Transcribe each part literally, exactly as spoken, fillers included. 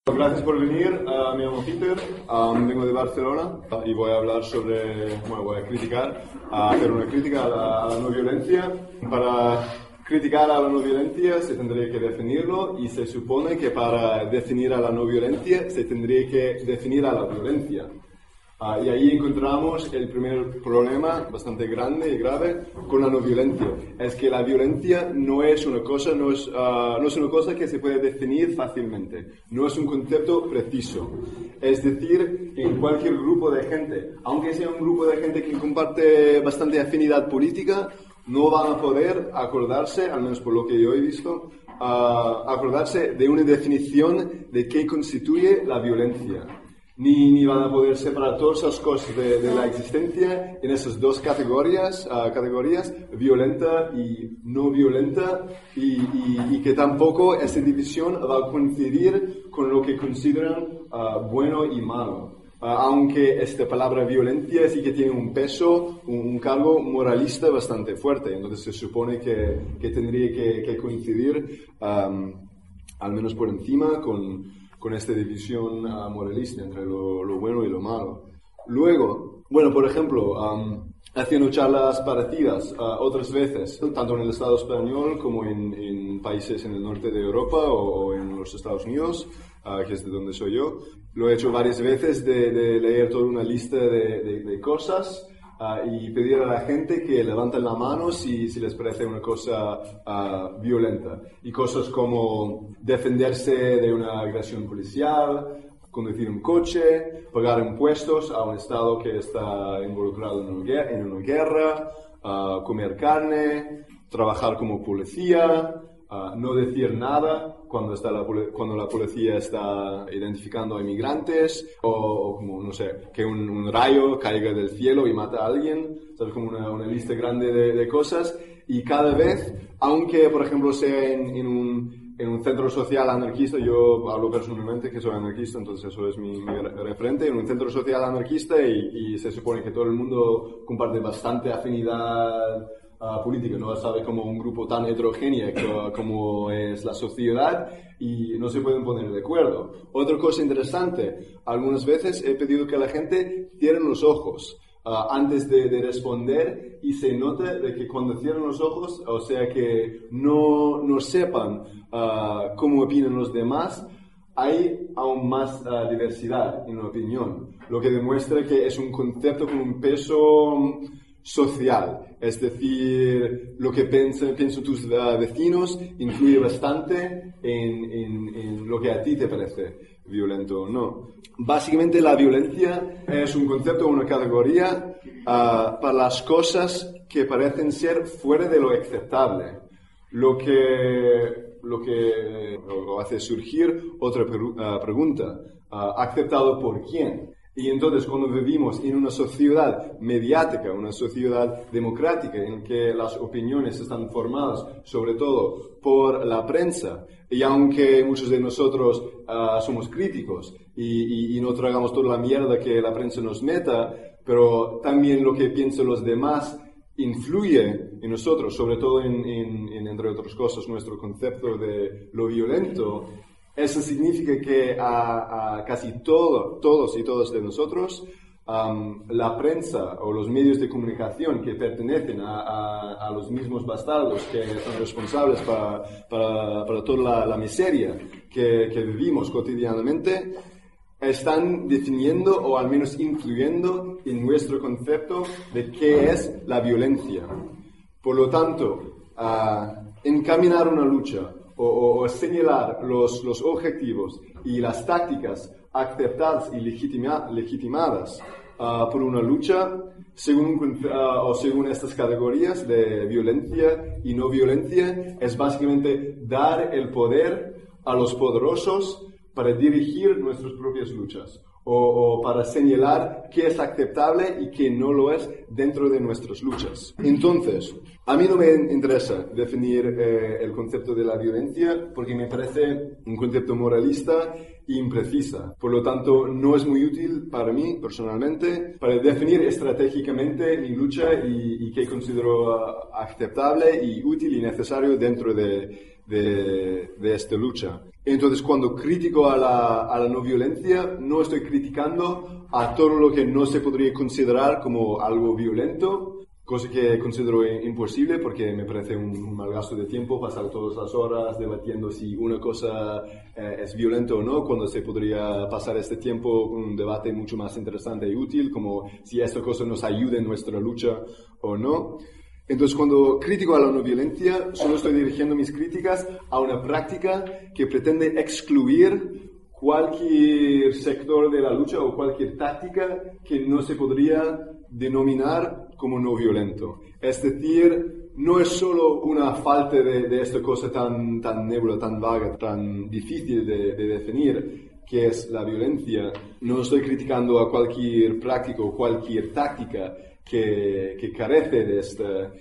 Gracias por venir, uh, me llamo Peter, um, vengo de Barcelona uh, y voy a hablar sobre, bueno, voy a criticar, uh, hacer una crítica a la, a la no violencia. Para criticar a la no violencia se tendría que definirlo y se supone que para definir a la no violencia se tendría que definir a la violencia. Uh, y ahí encontramos el primer problema bastante grande y grave con la no violencia. Es que la violencia no es una cosa, no es, uh, no es una cosa que se puede definir fácilmente. No es un concepto preciso. Es decir, en cualquier grupo de gente, aunque sea un grupo de gente que comparte bastante afinidad política, no van a poder acordarse, al menos por lo que yo he visto, uh, acordarse de una definición de qué constituye la violencia. Ni, ni van a poder separar todas esas cosas de, de la existencia en esas dos categorías, uh, categorías violenta y no violenta, y, y, y que tampoco esa división va a coincidir con lo que consideran uh, bueno y malo. Uh, aunque esta palabra violencia sí que tiene un peso, un, un cargo moralista bastante fuerte, entonces se supone que, que tendría que, que coincidir, um, al menos por encima, con... con esta división uh, moralista entre lo, lo bueno y lo malo. Luego, bueno, por ejemplo, um, haciendo charlas parecidas uh, otras veces, tanto en el Estado español como en, en países en el norte de Europa o, o en los Estados Unidos, uh, que es de donde soy yo, lo he hecho varias veces de, de leer toda una lista de, de, de cosas Uh, y pedir a la gente que levanten la mano si, si les parece una cosa uh, violenta. Y cosas como defenderse de una agresión policial, conducir un coche, pagar impuestos a un Estado que está involucrado en una guerra, en una guerra uh, comer carne, trabajar como policía, uh, no decir nada cuando, está la, cuando la policía está identificando a inmigrantes, o, o como, no sé, que un, un rayo caiga del cielo y mata a alguien, ¿sabes? Como una, una lista grande de, de cosas. Y cada vez, aunque, por ejemplo, sea en, en, un, en un centro social anarquista, yo hablo personalmente que soy anarquista, entonces eso es mi, mi referente, en un centro social anarquista y, y se supone que todo el mundo comparte bastante afinidad Uh, política, no sabe como un grupo tan heterogéneo que, como es la sociedad y no se pueden poner de acuerdo. Otra cosa interesante, algunas veces he pedido que la gente cierre los ojos uh, antes de, de responder y se note de que cuando cierran los ojos, o sea que no, no sepan uh, cómo opinan los demás, hay aún más uh, diversidad en la opinión, lo que demuestra que es un concepto con un peso social, es decir, lo que piensan, piensan tus uh, vecinos influye bastante en, en, en lo que a ti te parece violento o no. Básicamente la violencia es un concepto, una categoría uh, para las cosas que parecen ser fuera de lo aceptable, lo que, lo que lo hace surgir otra uh, pregunta, uh, ¿aceptado por quién? Y entonces, cuando vivimos en una sociedad mediática, una sociedad democrática, en que las opiniones están formadas sobre todo por la prensa, y aunque muchos de nosotros uh, somos críticos y, y, y no tragamos toda la mierda que la prensa nos meta, pero también lo que piensan los demás influye en nosotros, sobre todo en, en, en, entre otras cosas, nuestro concepto de lo violento. Eso significa que a, a casi todo, todos y todas de nosotros, um, la prensa o los medios de comunicación que pertenecen a, a, a los mismos bastardos que son responsables para, para, para toda la, la miseria que, que vivimos cotidianamente, están definiendo o al menos influyendo en nuestro concepto de qué es la violencia. Por lo tanto, uh, encaminar una lucha O, o, o señalar los, los objetivos y las tácticas aceptadas y legitima, legitimadas uh, por una lucha según, uh, o según estas categorías de violencia y no violencia es básicamente dar el poder a los poderosos para dirigir nuestras propias luchas o, o para señalar qué es aceptable y qué no lo es dentro de nuestras luchas. Entonces, a mí no me interesa definir eh, el concepto de la violencia porque me parece un concepto moralista e imprecisa. Por lo tanto, no es muy útil para mí, personalmente, para definir estratégicamente mi lucha y, y qué considero uh, aceptable y útil y necesario dentro de, de, de esta lucha. Entonces, cuando critico a la, a la no violencia, no estoy criticando a todo lo que no se podría considerar como algo violento, cosa que considero imposible porque me parece un, un mal gasto de tiempo pasar todas las horas debatiendo si una cosa eh, es violenta o no, cuando se podría pasar este tiempo con un debate mucho más interesante y útil, como si esta cosa nos ayuda en nuestra lucha o no. Entonces, cuando critico a la no violencia, solo estoy dirigiendo mis críticas a una práctica que pretende excluir cualquier sector de la lucha o cualquier táctica que no se podría denominar como no violento. Es decir, no es solo una falta de, de esta cosa tan, tan nebula, tan vaga, tan difícil de, de definir, que es la violencia. No estoy criticando a cualquier práctica o cualquier táctica que, que carece de esta,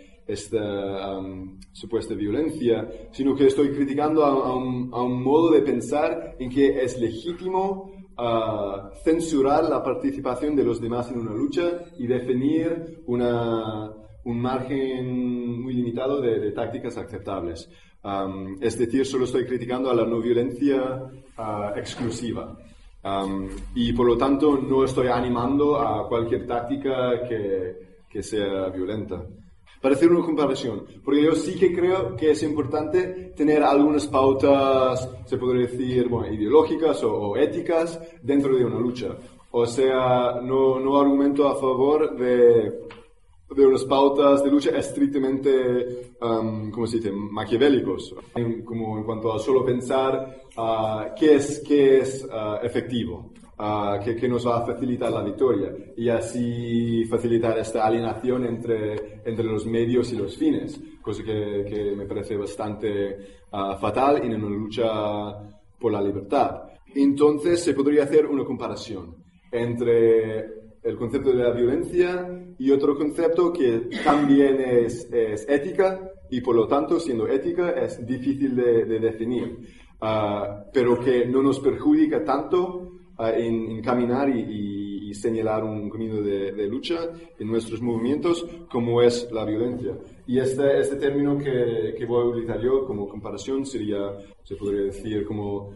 esta um, supuesta violencia, sino que estoy criticando a, a, un, a un modo de pensar en que es legítimo uh, censurar la participación de los demás en una lucha y definir una, un margen muy limitado de, de tácticas aceptables. Um, es decir, solo estoy criticando a la no violencia uh, exclusiva. Um, y por lo tanto no estoy animando a cualquier táctica que, que sea violenta. Para hacer una comparación, porque yo sí que creo que es importante tener algunas pautas, se podría decir, bueno, ideológicas o, o éticas dentro de una lucha. O sea, no, no argumento a favor de, de unas pautas de lucha estrictamente, um, ¿cómo se dice?, maquiavélicos, en, como en cuanto a solo pensar uh, qué es, qué es uh, efectivo. Uh, que, que nos va a facilitar la victoria y así facilitar esta alienación entre, entre los medios y los fines, cosa que, que me parece bastante uh, fatal en una lucha por la libertad. Entonces se podría hacer una comparación entre el concepto de la violencia y otro concepto que también es, es ética y por lo tanto, siendo ética, es difícil de, de definir, uh, pero que no nos perjudica tanto Uh, en, en caminar y, y, y señalar un camino de, de lucha en nuestros movimientos, como es la violencia. Y este, este término que, que voy a utilizar yo como comparación sería, se podría decir, como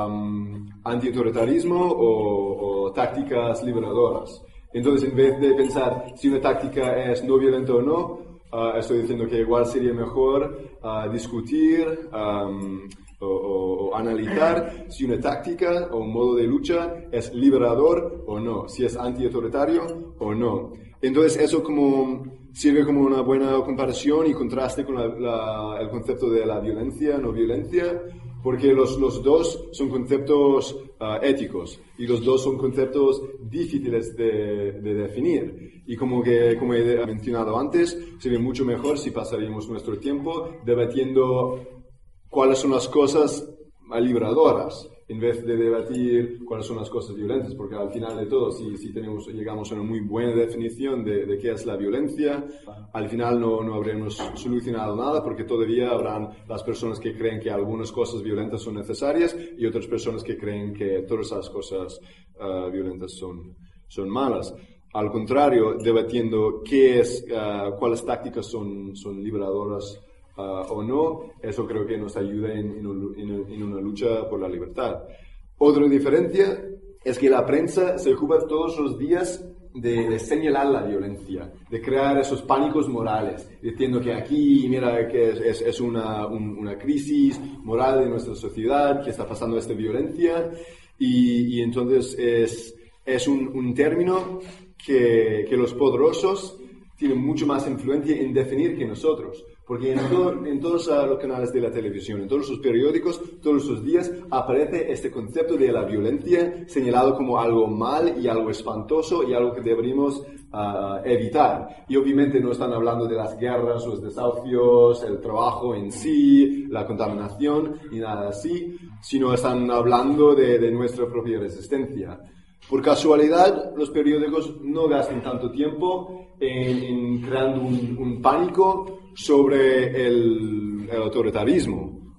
um, antiautoritarismo o, o tácticas liberadoras. Entonces, en vez de pensar si una táctica es no violenta o no, uh, estoy diciendo que igual sería mejor uh, discutir um, O, o, o analizar si una táctica o un modo de lucha es liberador o no, si es antiautoritario o no. Entonces eso como sirve como una buena comparación y contraste con la, la, el concepto de la violencia, no violencia, porque los, los dos son conceptos uh, éticos y los dos son conceptos difíciles de, de definir. Y como, que, como he mencionado antes, sería mucho mejor si pasaríamos nuestro tiempo debatiendo cuáles son las cosas liberadoras, en vez de debatir cuáles son las cosas violentas, porque al final de todo, si, si tenemos, llegamos a una muy buena definición de, de qué es la violencia, al final no, no habremos solucionado nada, porque todavía habrán las personas que creen que algunas cosas violentas son necesarias y otras personas que creen que todas esas cosas uh, violentas son, son malas. Al contrario, debatiendo qué es, uh, cuáles tácticas son, son liberadoras Uh, o no, eso creo que nos ayuda en, en, un, en, en una lucha por la libertad. Otra diferencia es que la prensa se ocupa todos los días de, de señalar la violencia, de crear esos pánicos morales, diciendo que aquí, mira, que es, es, es una, un, una crisis moral de nuestra sociedad, que está pasando esta violencia, y, y entonces es, es un, un término que, que los poderosos tienen mucho más influencia en definir que nosotros. Porque en, todo, en todos los canales de la televisión, en todos los periódicos, todos los días aparece este concepto de la violencia señalado como algo mal y algo espantoso y algo que deberíamos uh, evitar. Y obviamente no están hablando de las guerras, los desahucios, el trabajo en sí, la contaminación ni nada así, sino están hablando de, de nuestra propia resistencia. Por casualidad, los periódicos no gastan tanto tiempo en, en creando un, un pánico sobre el, el autoritarismo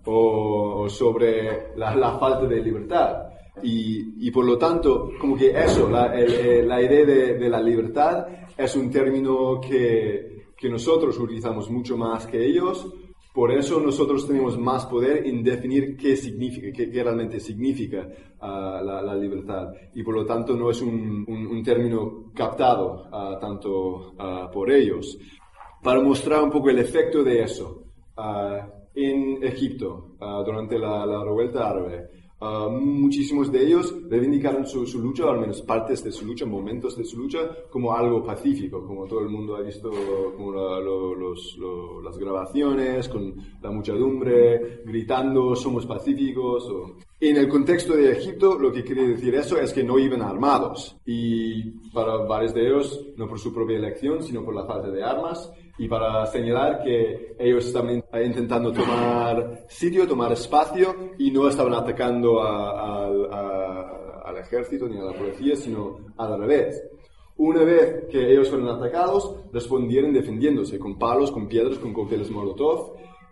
o sobre la, la falta de libertad. Y, y por lo tanto, como que eso, la, el, la idea de, de la libertad es un término que, que nosotros utilizamos mucho más que ellos, Por eso nosotros tenemos más poder en definir qué significa, qué, qué realmente significa uh, la, la libertad. Y por lo tanto no es un, un, un término captado uh, tanto uh, por ellos. Para mostrar un poco el efecto de eso, uh, en Egipto, uh, durante la, la revuelta árabe, Uh, muchísimos de ellos reivindicaron su, su lucha, o al menos partes de su lucha, momentos de su lucha, como algo pacífico, como todo el mundo ha visto como la, lo, los, lo, las grabaciones, con la muchedumbre, gritando, somos pacíficos. O... En el contexto de Egipto, lo que quiere decir eso es que no iban armados, y para varios de ellos, no por su propia elección, sino por la falta de armas, y para señalar que ellos estaban intentando tomar sitio, tomar espacio, y no estaban atacando a, a, a, al ejército ni a la policía, sino al revés. Una vez que ellos fueron atacados, respondieron defendiéndose con palos, con piedras, con cócteles Molotov,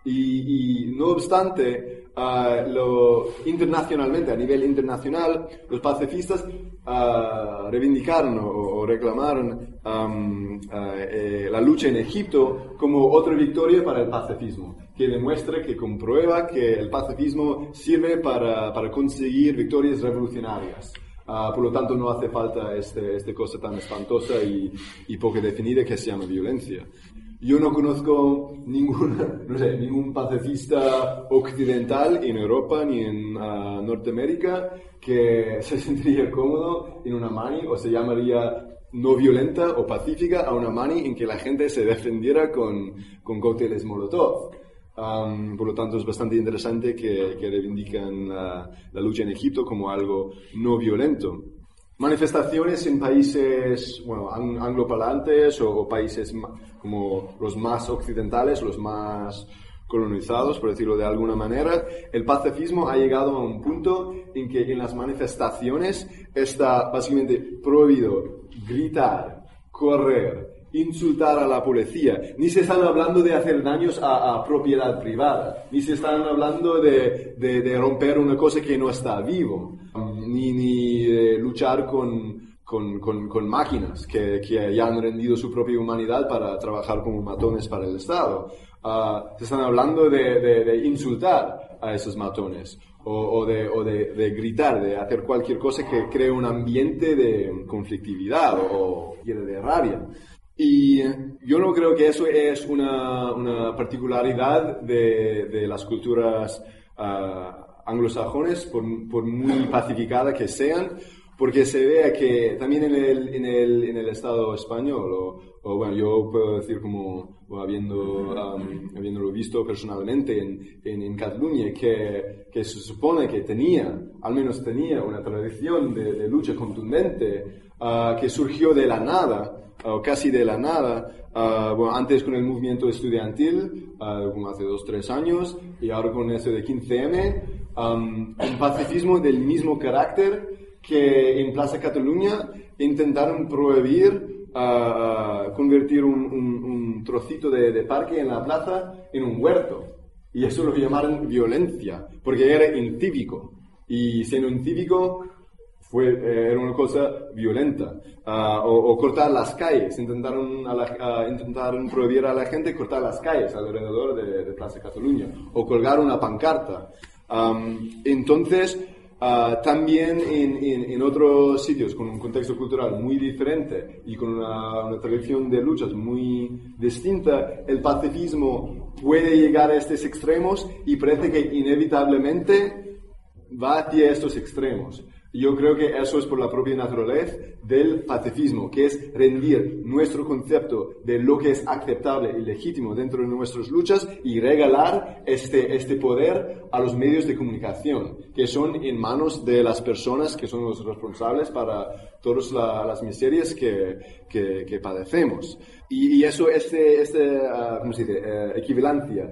y, y no obstante, uh, lo, internacionalmente, a nivel internacional, los pacifistas uh, reivindicaron o, o reclamaron um, uh, eh, la lucha en Egipto como otra victoria para el pacifismo, que demuestra, que comprueba que el pacifismo sirve para, para conseguir victorias revolucionarias. Uh, por lo tanto, no hace falta este, esta cosa tan espantosa y, y poco definida que se llama violencia. Yo no conozco ninguna, no sé, ningún pacifista occidental en Europa ni en uh, Norteamérica que se sentiría cómodo en una mani, o se llamaría no violenta o pacífica a una mani en que la gente se defendiera con, con cócteles Molotov. Um, por lo tanto, es bastante interesante que, que reivindican la, la lucha en Egipto como algo no violento. Manifestaciones en países, bueno, angloparlantes o, o países ma, como los más occidentales, los más colonizados, por decirlo de alguna manera, el pacifismo ha llegado a un punto en que en las manifestaciones está básicamente prohibido gritar, correr, insultar a la policía. Ni se están hablando de hacer daños a, a propiedad privada, ni se están hablando de, de, de romper una cosa que no está vivo, ni, ni de luchar con, con, con, con máquinas que, que ya han rendido su propia humanidad para trabajar como matones para el Estado. Uh, se están hablando de, de, de insultar a esos matones, o, o, de, o de, de gritar, de hacer cualquier cosa que cree un ambiente de conflictividad o, o de rabia. Y yo no creo que eso es una, una particularidad de, de las culturas uh, anglosajones, por, por muy pacificada que sean, porque se ve que también en el, en el, en el Estado español, o, o bueno, yo puedo decir como bueno, habiendo, um, habiéndolo visto personalmente en, en, en Cataluña, que, que se supone que tenía, al menos tenía una tradición de, de lucha contundente uh, que surgió de la nada, o casi de la nada, uh, bueno, antes con el movimiento estudiantil, uh, como hace dos, tres años, y ahora con eso de quince eme, um, un pacifismo del mismo carácter que en Plaza Cataluña intentaron prohibir uh, uh, convertir un, un, un trocito de, de parque en la plaza en un huerto. Y eso lo llamaron violencia, porque era incívico. Y siendo incívico, fue, eh, era una cosa violenta. Uh, o, o cortar las calles. Intentaron, a la, uh, intentaron prohibir a la gente cortar las calles alrededor de, de Plaza Cataluña. O colgar una pancarta. Um, entonces... Uh, también en, en, en otros sitios con un contexto cultural muy diferente y con una, una tradición de luchas muy distinta, el pacifismo puede llegar a estos extremos y parece que inevitablemente va hacia estos extremos. Yo creo que eso es por la propia naturaleza del pacifismo, que es rendir nuestro concepto de lo que es aceptable y legítimo dentro de nuestras luchas y regalar este, este poder a los medios de comunicación, que son en manos de las personas que son los responsables para todas la, las miserias que, que, que padecemos. Y, y eso, este, este uh, ¿cómo se dice?, uh, equivalencia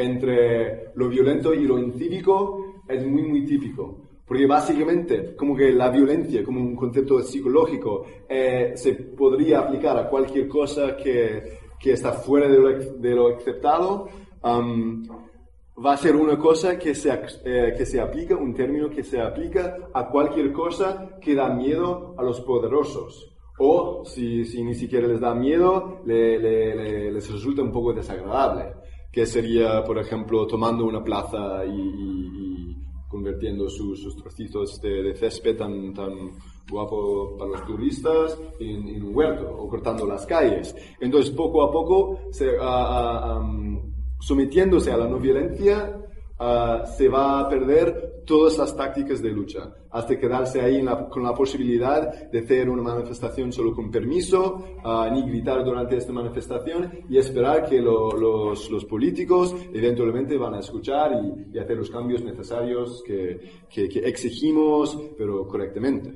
entre lo violento y lo incívico es muy, muy típico. Porque básicamente, como que la violencia, como un concepto psicológico, eh, se podría aplicar a cualquier cosa que, que está fuera de lo, de lo aceptado, um, va a ser una cosa que se, eh, que se aplica, un término que se aplica a cualquier cosa que da miedo a los poderosos. O, si, si ni siquiera les da miedo, le, le, le, les resulta un poco desagradable. que sería, por ejemplo, tomando una plaza y, y, y convirtiendo sus, sus trocitos de, de césped tan, tan guapo para los turistas en, en un huerto, o cortando las calles. Entonces, poco a poco, se, uh, uh, um, sometiéndose a la no violencia, uh, se va a perder todas las tácticas de lucha, hasta quedarse ahí en la, con la posibilidad de hacer una manifestación solo con permiso, uh, ni gritar durante esta manifestación, y esperar que lo, los, los políticos eventualmente van a escuchar y, y hacer los cambios necesarios que, que, que exigimos, pero correctamente.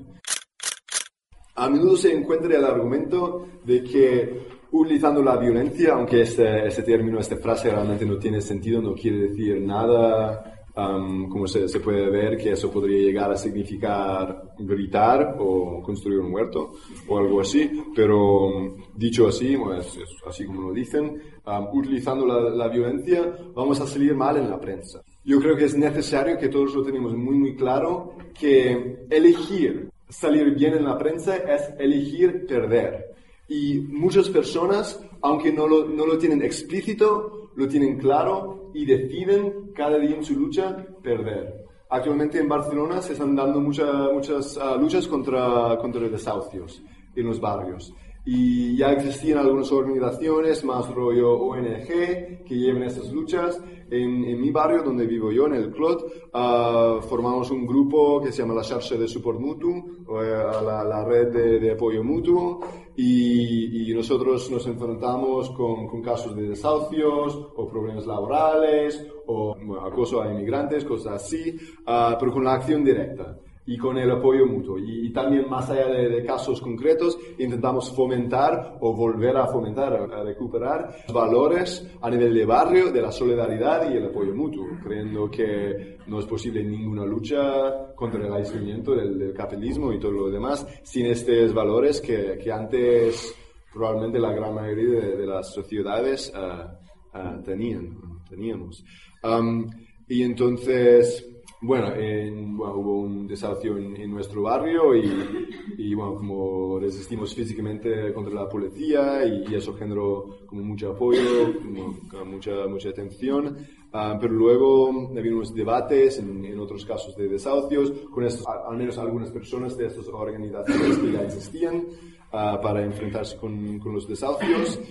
A menudo se encuentra el argumento de que utilizando la violencia, aunque este, este término, esta frase realmente no tiene sentido, no quiere decir nada, um, como se, se puede ver, que eso podría llegar a significar gritar o construir un huerto o algo así, pero um, dicho así, bueno, es, es así como lo dicen, um, utilizando la, la violencia vamos a salir mal en la prensa. Yo creo que es necesario que todos lo tenemos muy muy claro, que elegir salir bien en la prensa es elegir perder. Y muchas personas, aunque no lo, no lo tienen explícito, lo tienen claro y deciden cada día en su lucha perder. Actualmente en Barcelona se están dando mucha, muchas uh, luchas contra, contra desahucios en los barrios. Y ya existían algunas organizaciones, más rollo O N G, que llevan estas luchas. En, en mi barrio, donde vivo yo, en el Clot, uh, formamos un grupo que se llama la Xarxa de Suport Mutu, uh, la, la red de, de apoyo mutuo, y, y nosotros nos enfrentamos con, con casos de desahucios, o problemas laborales, o bueno, acoso a inmigrantes, cosas así, uh, pero con la acción directa y con el apoyo mutuo. Y, y también más allá de, de casos concretos, intentamos fomentar o volver a fomentar, a recuperar valores a nivel de barrio, de la solidaridad y el apoyo mutuo, creyendo que no es posible ninguna lucha contra el aislamiento del, del capitalismo y todo lo demás sin estos valores que, que antes probablemente la gran mayoría de, de las sociedades uh, uh, tenían, teníamos. Um, y entonces... Bueno, en, bueno, hubo un desahucio en, en nuestro barrio y, y bueno, como resistimos físicamente contra la policía y, y eso generó como mucho apoyo, como, mucha, mucha atención, uh, pero luego había unos debates en, en otros casos de desahucios con estos, al menos algunas personas de estas organizaciones que ya existían uh, para enfrentarse con, con los desahucios.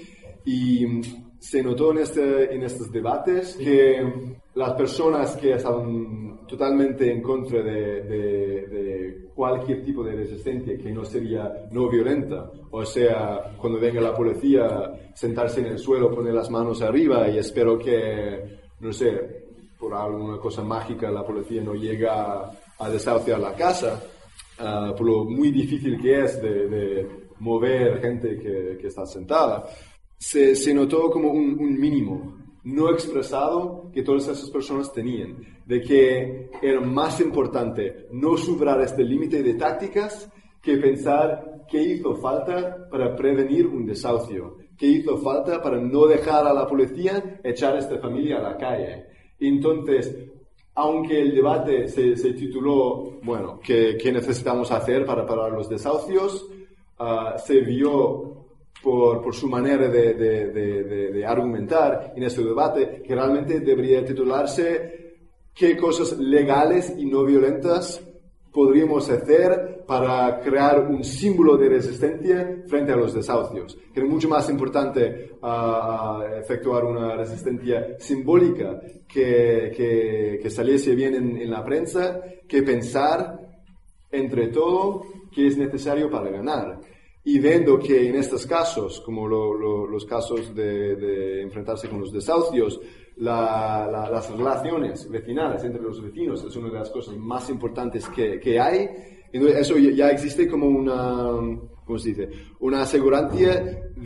Y se notó en, este, en estos debates que las personas que estaban totalmente en contra de, de, de cualquier tipo de resistencia que no sería no violenta, o sea, cuando venga la policía, sentarse en el suelo, poner las manos arriba y espero que, no sé, por alguna cosa mágica la policía no llega a desahuciar la casa, uh, por lo muy difícil que es de, de mover gente que, que está sentada. Se, se notó como un, un mínimo no expresado que todas esas personas tenían, de que era más importante no superar este límite de tácticas que pensar qué hizo falta para prevenir un desahucio, qué hizo falta para no dejar a la policía echar a esta familia a la calle. Entonces, aunque el debate se, se tituló, bueno, ¿qué, qué necesitamos hacer para parar los desahucios?, uh, se vio Por, por su manera de, de, de, de, de argumentar en este debate, que realmente debería titularse ¿qué cosas legales y no violentas podríamos hacer para crear un símbolo de resistencia frente a los desahucios? Que es mucho más importante uh, efectuar una resistencia simbólica que, que, que saliese bien en, en la prensa, que pensar entre todo qué es necesario para ganar. Y viendo que en estos casos, como lo, lo, los casos de, de enfrentarse con los desahucios, la, la, las relaciones vecinales entre los vecinos es una de las cosas más importantes que, que hay, entonces eso ya existe como una, ¿cómo se dice?, una asegurancia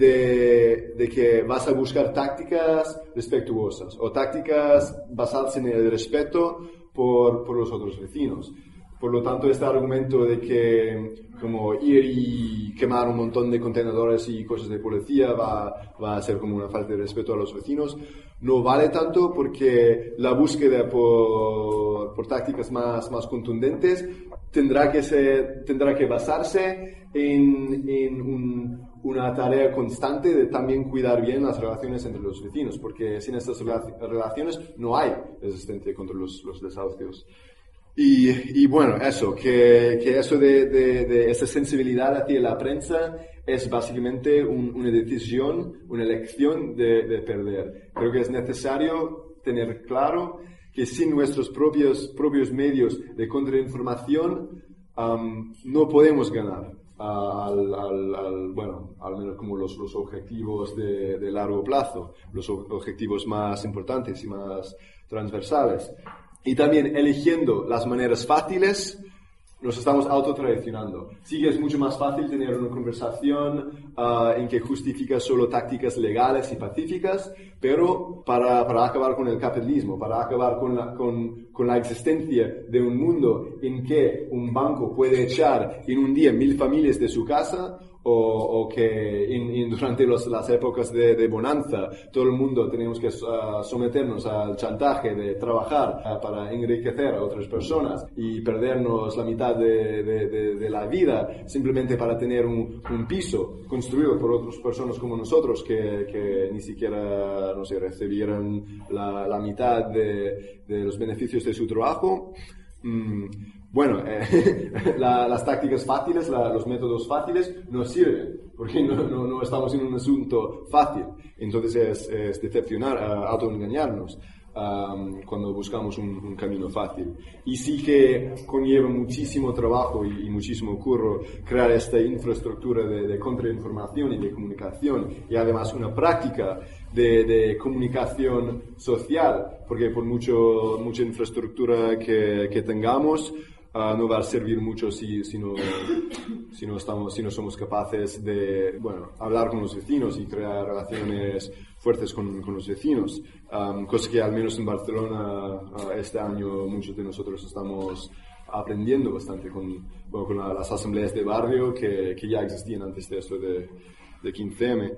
de, de que vas a buscar tácticas respetuosas o tácticas basadas en el respeto por, por los otros vecinos. Por lo tanto, este argumento de que como ir y quemar un montón de contenedores y cosas de policía va, va a ser como una falta de respeto a los vecinos, no vale tanto, porque la búsqueda por, por tácticas más, más contundentes tendrá que, ser, tendrá que basarse en, en un, una tarea constante de también cuidar bien las relaciones entre los vecinos, porque sin estas relaciones no hay resistencia contra los, los desahucios. Y, y bueno, eso, que, que eso de, de, de esa sensibilidad hacia la prensa es básicamente un, una decisión, una elección de, de perder. Creo que es necesario tener claro que sin nuestros propios, propios medios de contrainformación um, no podemos ganar uh, al, al, al, bueno, al menos como los, los objetivos de, de largo plazo, los objetivos más importantes y más transversales. Y también eligiendo las maneras fáciles, nos estamos autotraicionando. Sí que es mucho más fácil tener una conversación uh, en que justifica solo tácticas legales y pacíficas, pero para, para acabar con el capitalismo, para acabar con la, con, con la existencia de un mundo en que un banco puede echar en un día mil familias de su casa, o, o que en, en, durante los, las épocas de, de bonanza todo el mundo tenemos que uh, someternos al chantaje de trabajar uh, para enriquecer a otras personas y perdernos la mitad de, de, de, de la vida simplemente para tener un, un piso construido por otras personas como nosotros que, que ni siquiera, no sé, recibieran la, la mitad de, de los beneficios de su trabajo. Mm. Bueno, eh, la, las tácticas fáciles, la, los métodos fáciles nos sirven, porque no, no, no estamos en un asunto fácil. Entonces es, es decepcionar, uh, autoengañarnos um, cuando buscamos un, un camino fácil. Y sí que conlleva muchísimo trabajo y, y muchísimo curro crear esta infraestructura de, de contrainformación y de comunicación, y además una práctica de, de comunicación social, porque por mucho, mucha infraestructura que, que tengamos, Uh, no va a servir mucho si, si, no, si, no estamos, si no somos capaces de, bueno, hablar con los vecinos y crear relaciones fuertes con, con los vecinos. Um, cosa que al menos en Barcelona uh, este año muchos de nosotros estamos aprendiendo bastante con, bueno, con la, las asambleas de barrio que, que ya existían antes de eso de, de quince eme.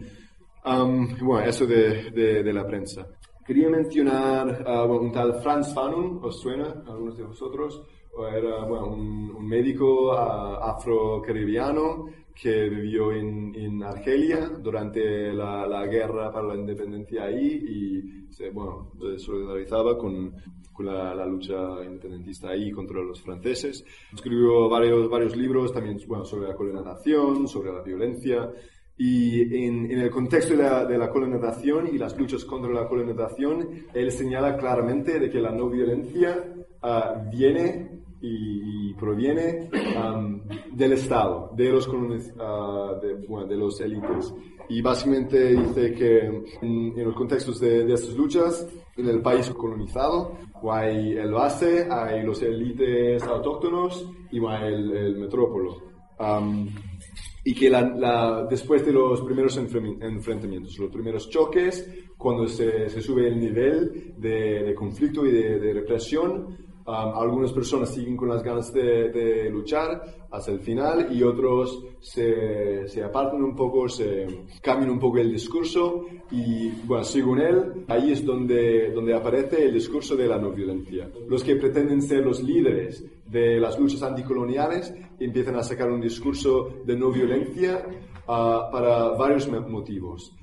Um, bueno, eso de, de, de la prensa. Quería mencionar uh, bueno, un tal Frantz Fanon, ¿os suena a algunos de vosotros? Era bueno, un, un médico uh, afro-caribeano que vivió en, en Argelia durante la, la guerra para la independencia ahí y se bueno, se solidarizaba con, con la, la lucha independentista ahí contra los franceses. Escribió varios, varios libros también bueno, sobre la colonización, sobre la violencia. Y en, en el contexto de la, de la colonización y las luchas contra la colonización, él señala claramente de que la no violencia uh, viene y, y proviene um, del Estado, de los, uh, de, bueno, de los élites. Y básicamente dice que en, en los contextos de, de estas luchas, en el país colonizado, hay el base, hay los élites autóctonos y hay el, el metrópolo. Um, y que la, la, después de los primeros enfrentamientos, los primeros choques, cuando se, se sube el nivel de, de conflicto y de, de represión, um, algunas personas siguen con las ganas de, de luchar hasta el final y otros se, se apartan un poco, se cambian un poco el discurso y, bueno, según él, ahí es donde, donde aparece el discurso de la no violencia. Los que pretenden ser los líderes de las luchas anticoloniales empiezan a sacar un discurso de no violencia uh, para varios motivos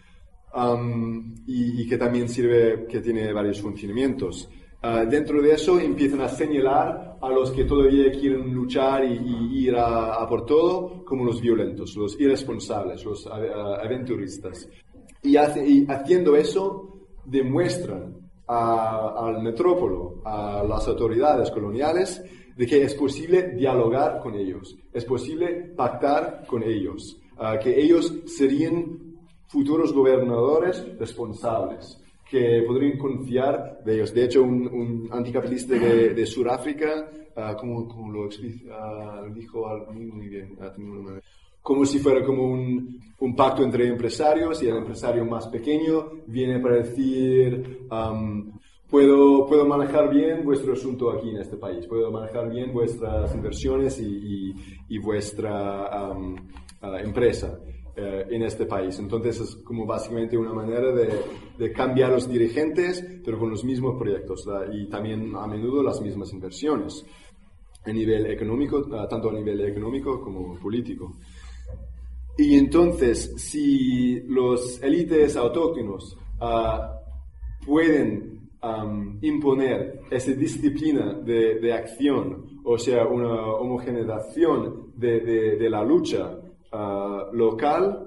um, y, y que también sirve, que tiene varios funcionamientos. Uh, dentro de eso empiezan a señalar a los que todavía quieren luchar y, y ir a, a por todo como los violentos, los irresponsables, los uh, aventuristas. Y, hace, y haciendo eso demuestran a, al metrópolo, a las autoridades coloniales, de que es posible dialogar con ellos, es posible pactar con ellos, uh, que ellos serían futuros gobernadores responsables, que podrían confiar de ellos. De hecho, un, un anticapitalista de, de Sudáfrica, uh, como, como lo uh, dijo muy, muy bien, uh, como si fuera como un, un pacto entre empresarios y el empresario más pequeño viene para decir... Um, Puedo, puedo manejar bien vuestro asunto aquí en este país, puedo manejar bien vuestras inversiones y, y, y vuestra um, uh, empresa uh, en este país. Entonces es como básicamente una manera de, de cambiar los dirigentes, pero con los mismos proyectos, ¿verdad? Y también a menudo las mismas inversiones, a nivel económico, uh, tanto a nivel económico como político. Y entonces, si los élites autóctonos uh, pueden um, imponer esa disciplina de, de acción, o sea, una homogeneización de, de, de la lucha uh, local,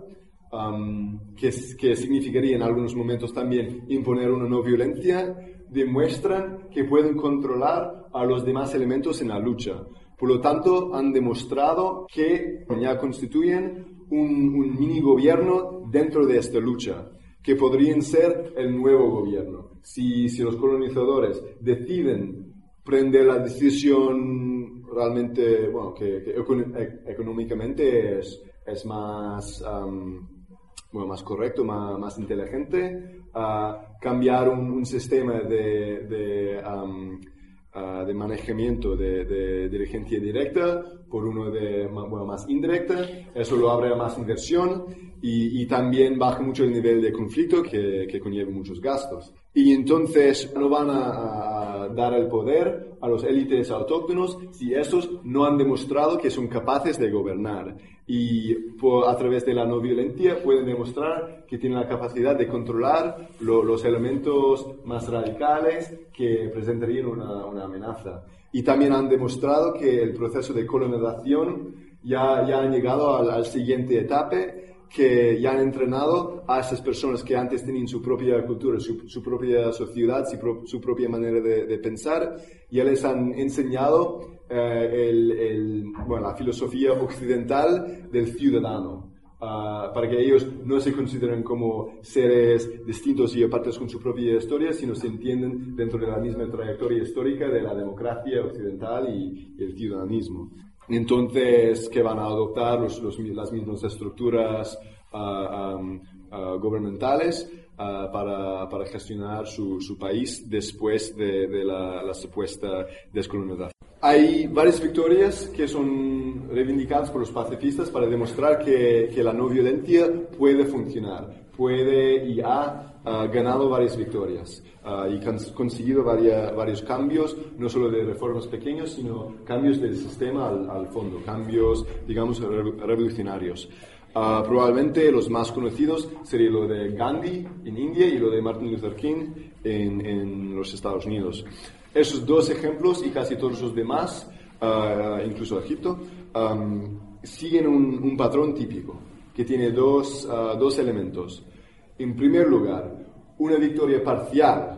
um, que, que significaría en algunos momentos también imponer una no violencia, demuestran que pueden controlar a los demás elementos en la lucha. Por lo tanto, han demostrado que ya constituyen un, un mini gobierno dentro de esta lucha, que podrían ser el nuevo gobierno. Si, si los colonizadores deciden prender la decisión realmente, bueno, que, que económicamente es, es más, um, bueno, más correcto, más, más inteligente, uh, cambiar un, un sistema de, de um, Uh, de manejamiento de, de dirigencia directa por uno de bueno, más indirecta, eso lo abre a más inversión y, y también baja mucho el nivel de conflicto que, que conlleva muchos gastos. Y entonces no van a, a dar el poder a los élites autóctonos si estos no han demostrado que son capaces de gobernar. Y por, a través de la no violencia pueden demostrar que tienen la capacidad de controlar lo, los elementos más radicales que presentarían una, una amenaza. Y también han demostrado que el proceso de colonización ya, ya han llegado al, al siguiente etapa, que ya han entrenado a esas personas que antes tenían su propia cultura, su, su propia sociedad, su, pro, su propia manera de, de pensar, ya les han enseñado eh, el, el, bueno, la filosofía occidental del ciudadano, uh, para que ellos no se consideren como seres distintos y apartes con su propia historia, sino se entienden dentro de la misma trayectoria histórica de la democracia occidental y, y el ciudadanismo. Entonces, que van a adoptar los, los, las mismas estructuras uh, um, uh, gubernamentales uh, para, para gestionar su, su país después de, de la, la supuesta descolonización. Hay varias victorias que son reivindicadas por los pacifistas para demostrar que, que la no violencia puede funcionar, puede y ha uh, ganado varias victorias uh, y han conseguido varias, varios cambios, no solo de reformas pequeñas, sino cambios del sistema al, al fondo, cambios, digamos, revolucionarios. Uh, probablemente los más conocidos serían lo de Gandhi en India y lo de Martin Luther King en, en los Estados Unidos. Esos dos ejemplos y casi todos los demás, uh, incluso Egipto, um, siguen un, un patrón típico que tiene dos, uh, dos elementos. En primer lugar, una victoria parcial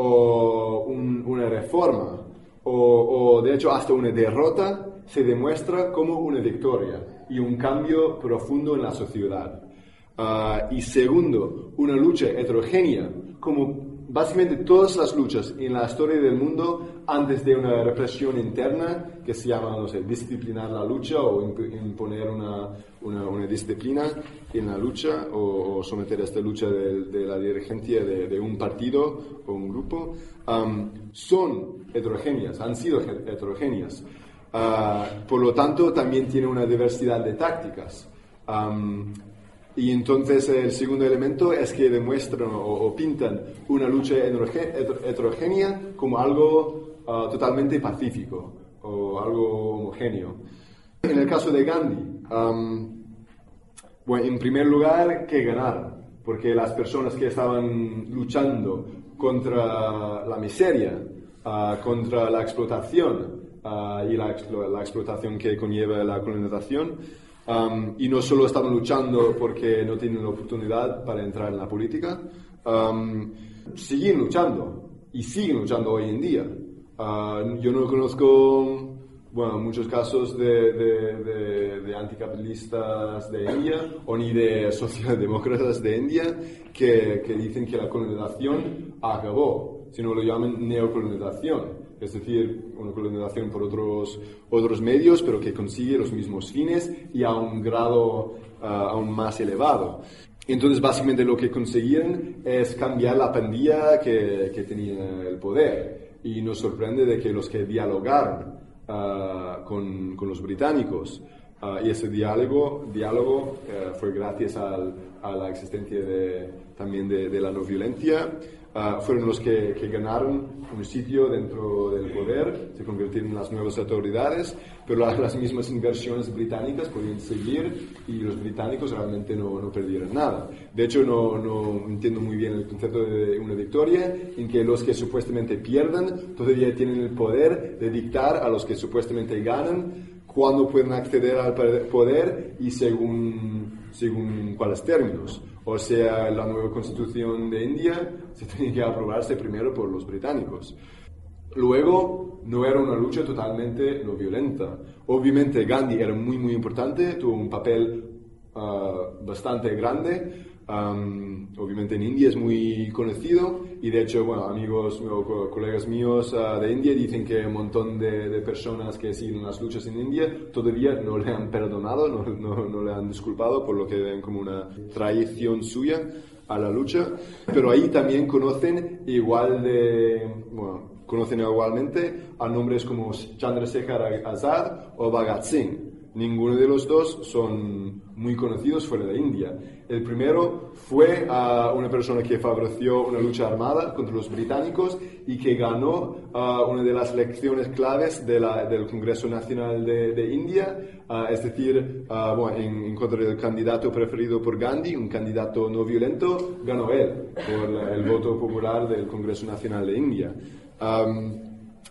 o un, una reforma o, o de hecho hasta una derrota se demuestra como una victoria y un cambio profundo en la sociedad. Uh, y segundo, una lucha heterogénea, como básicamente todas las luchas en la historia del mundo antes de una represión interna que se llama, no sé, disciplinar la lucha o imponer una, una, una disciplina en la lucha o, o someter a esta lucha de, de la dirigencia de, de un partido o un grupo, um, son heterogéneas, han sido heterogéneas. Uh, por lo tanto, también tiene una diversidad de tácticas. Um, Y entonces el segundo elemento es que demuestran o, o pintan una lucha heterogénea como algo uh, totalmente pacífico o algo homogéneo. En el caso de Gandhi, um, bueno, en primer lugar, que ganaron, porque las personas que estaban luchando contra la miseria, uh, contra la explotación uh, y la, la explotación que conlleva la colonización, Um, y no solo estaban luchando porque no tienen la oportunidad para entrar en la política, um, siguen luchando y siguen luchando hoy en día. Uh, yo no conozco, bueno, muchos casos de, de, de, de anticapitalistas de India o ni de socialdemócratas de India que, que dicen que la colonización acabó, sino lo llaman neocolonización. Es decir, una colonización por otros, otros medios, pero que consigue los mismos fines y a un grado uh, aún más elevado. Entonces, básicamente lo que consiguieron es cambiar la pandilla que, que tenía el poder. Y nos sorprende de que los que dialogaron uh, con, con los británicos Uh, y ese diálogo, diálogo uh, fue gracias al, a la existencia de, también de, de la no violencia. Uh, fueron los que, que ganaron un sitio dentro del poder, se convirtieron en las nuevas autoridades, pero las, las mismas inversiones británicas podían seguir y los británicos realmente no, no perdieron nada. De hecho, no, no entiendo muy bien el concepto de una victoria en que los que supuestamente pierden todavía tienen el poder de dictar a los que supuestamente ganan cuándo pueden acceder al poder y según, según cuáles términos. O sea, la nueva constitución de India se tenía que aprobarse primero por los británicos. Luego, no era una lucha totalmente no violenta. Obviamente, Gandhi era muy, muy importante, tuvo un papel uh, bastante grande. Um, obviamente en India es muy conocido y de hecho, bueno, amigos o co colegas míos uh, de India dicen que un montón de, de personas que siguen las luchas en India todavía no le han perdonado, no, no, no le han disculpado por lo que ven como una traición suya a la lucha, pero ahí también conocen igual de, bueno, conocen igualmente a nombres como Chandrasekhar Azad o Bhagat Singh. Ninguno de los dos son muy conocidos fuera de India. El primero fue uh, una persona que favoreció una lucha armada contra los británicos y que ganó uh, una de las elecciones claves de la, del Congreso Nacional de, de India, uh, es decir, uh, bueno, en, en contra del candidato preferido por Gandhi, un candidato no violento, ganó él por la, el voto popular del Congreso Nacional de India. Um,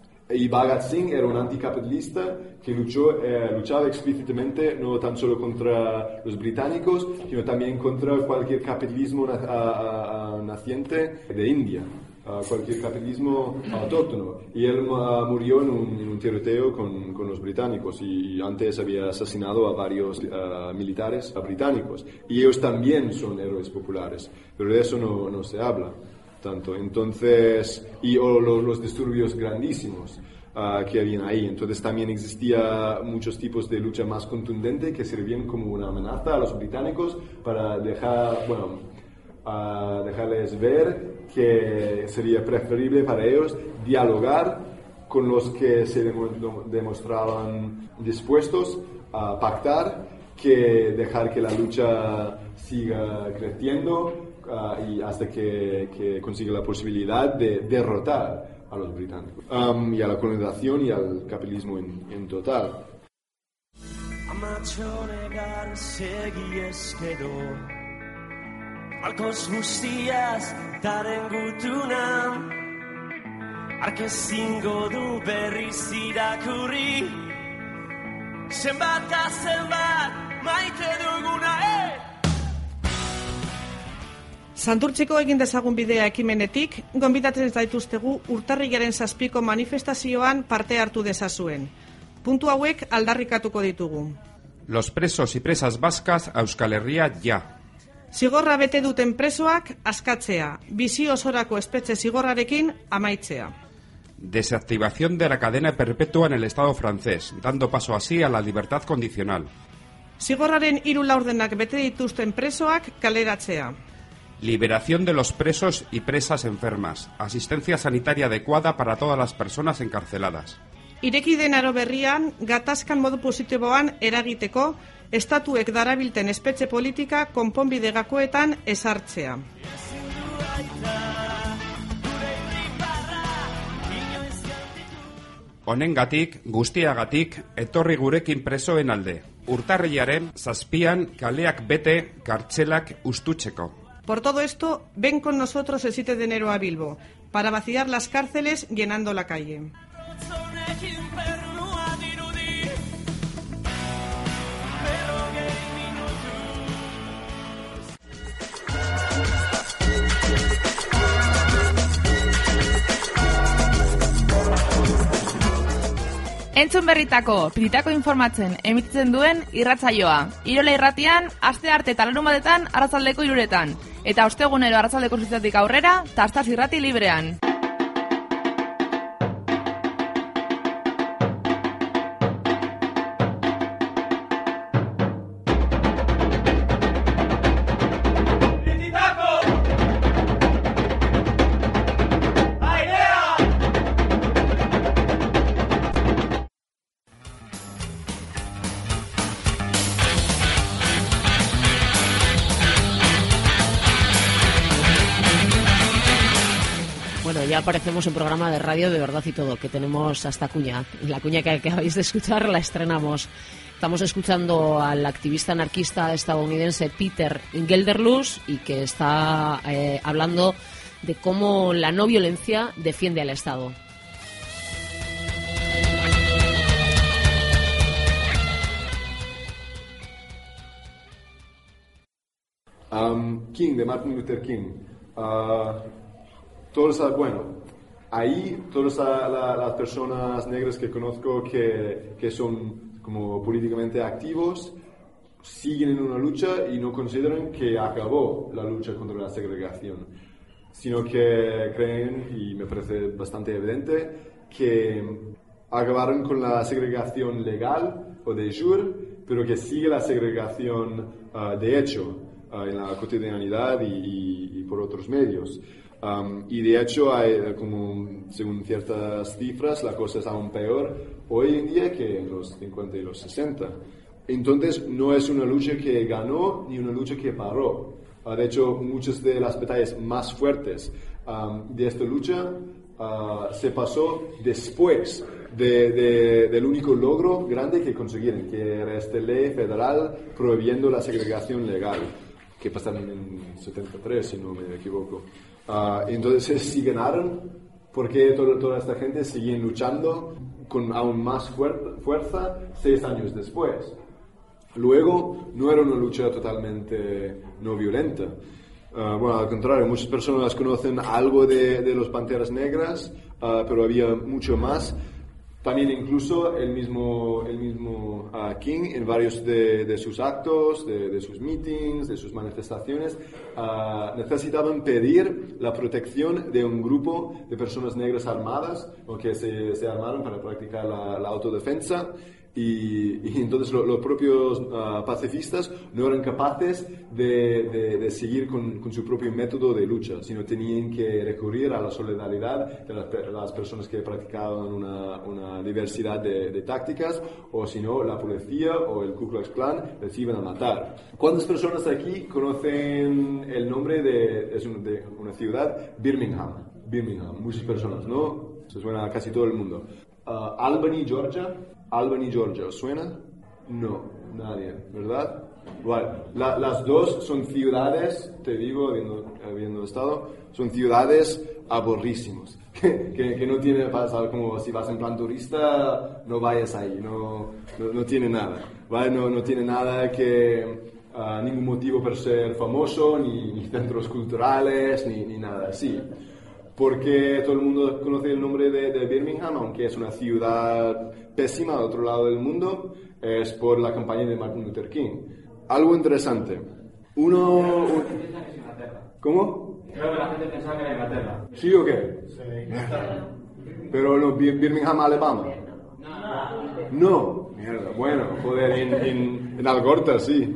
Y Bhagat Singh era un anticapitalista que luchó, eh, luchaba explícitamente no tan solo contra los británicos, sino también contra cualquier capitalismo na a, a, naciente de India, a cualquier capitalismo autóctono. Y él uh, murió en un, en un tiroteo con, con los británicos y antes había asesinado a varios uh, militares británicos. Y ellos también son héroes populares, pero de eso no, no se habla tanto. Entonces, y o los, los disturbios grandísimos uh, que habían ahí. Entonces también existía muchos tipos de lucha más contundente que servían como una amenaza a los británicos para dejar, bueno, uh, dejarles ver que sería preferible para ellos dialogar con los que se demo demostraban dispuestos a pactar que dejar que la lucha siga creciendo Uh, y hasta que, que consiga la posibilidad de derrotar a los británicos um, y a la colonización y al capitalismo en, en total. Santurtziko egin dezagun bidea ekimenetik, gonbidatzen zaituztegu urtarrilaren zazpiko manifestazioan parte hartu dezazuen. Puntu hauek aldarrikatuko ditugu. Los presos y presas vascas a Euskal Herria ya. Zigorra bete duten presoak askatzea, bizi osorako espetxe zigorrarekin amaitzea. Desactivación de la cadena perpetua en el Estado francés, dando paso así a la libertad condicional. Zigorraren hiru laurdenak bete dituzten presoak kaleratzea. Liberación de los presos y presas enfermas. Asistencia sanitaria adecuada para todas las personas encarceladas. Ireki den aro berrian, gatazkan modu positiboan eragiteko, estatuek darabilten espetxe politika konponbide gakoetan ezartzea. Honengatik, guztiagatik, etorri gurekin presoen alde. Urtarrilaren zazpian kaleak bete kartzelak ustutzeko. Por todo esto, ven con nosotros el siete de enero a Bilbo, para vaciar las cárceles llenando la calle. Entzun berritako, piritako informatzen emititzen duen irratsaioa. Irola irratian, aste arte eta larunbatetan arratsaldeko hiruretan. Eta ostegunero arratsaldeko zazpietatik aurrera, Tastaz irrati librean. ya parecemos un programa de radio de verdad y todo, que tenemos hasta cuña. Y la cuña que acabáis de escuchar la estrenamos. Estamos escuchando al activista anarquista estadounidense Peter Gelderloos y que está eh, hablando de cómo la no violencia defiende al Estado. Um, King, de Martin Luther King. Uh, todos, bueno, ahí todas la, la, las personas negras que conozco que, que son como políticamente activos siguen en una lucha y no consideran que acabó la lucha contra la segregación, sino que creen, y me parece bastante evidente, que acabaron con la segregación legal o de jure, pero que sigue la segregación uh, de hecho uh, en la cotidianidad y, y, y por otros medios. Um, y de hecho, hay, como, según ciertas cifras, la cosa es aún peor hoy en día que en los cincuenta y los sesenta. Entonces, no es una lucha que ganó ni una lucha que paró. Uh, de hecho, muchas de las batallas más fuertes um, de esta lucha uh, se pasó después de, de, del único logro grande que consiguieron, que era esta ley federal prohibiendo la segregación legal, que pasaron en setenta y tres, si no me equivoco. Uh, entonces, si ganaron, ¿por qué toda, toda esta gente sigue luchando con aún más fuer- fuerza seis años después? Luego, no era una lucha totalmente no violenta. Uh, bueno, al contrario, muchas personas conocen algo de, de los Panteras Negras, uh, pero había mucho más. También incluso el mismo, el mismo uh, King en varios de, de sus actos, de, de sus meetings, de sus manifestaciones, uh, necesitaban pedir la protección de un grupo de personas negras armadas, o que se, se armaron para practicar la, la autodefensa. Y, y entonces lo, los propios uh, pacifistas no eran capaces de, de, de seguir con, con su propio método de lucha, sino tenían que recurrir a la solidaridad de las, las personas que practicaban una, una diversidad de, de tácticas, o si no, la policía o el Ku Klux Klan les iban a matar. ¿Cuántas personas aquí conocen el nombre de, es un, de una ciudad? Birmingham. Birmingham, muchas personas, ¿no? Se suena a casi todo el mundo. Uh, Albany, Georgia. Albany, Georgia, ¿os suena? No, nadie, ¿verdad? Bueno, la, las dos son ciudades, te digo, habiendo, habiendo estado, son ciudades aburrísimos, que, que, que no tiene, pasar como si vas en plan turista, no vayas ahí, no, no, no tiene nada, ¿vale? No, no tiene nada que, uh, ningún motivo para ser famoso, ni, ni centros culturales, ni, ni nada así. Porque todo el mundo conoce el nombre de, de Birmingham, aunque es una ciudad pésima al otro lado del mundo, es por la campaña de Martin Luther King. Algo interesante. Uno... Un... ¿Cómo? Creo que la gente pensaba que era Inglaterra. ¿Sí o qué? Sí. Pero no, Birmingham, Alabama. No. Mierda, bueno, joder, en, en, en Algorta, sí.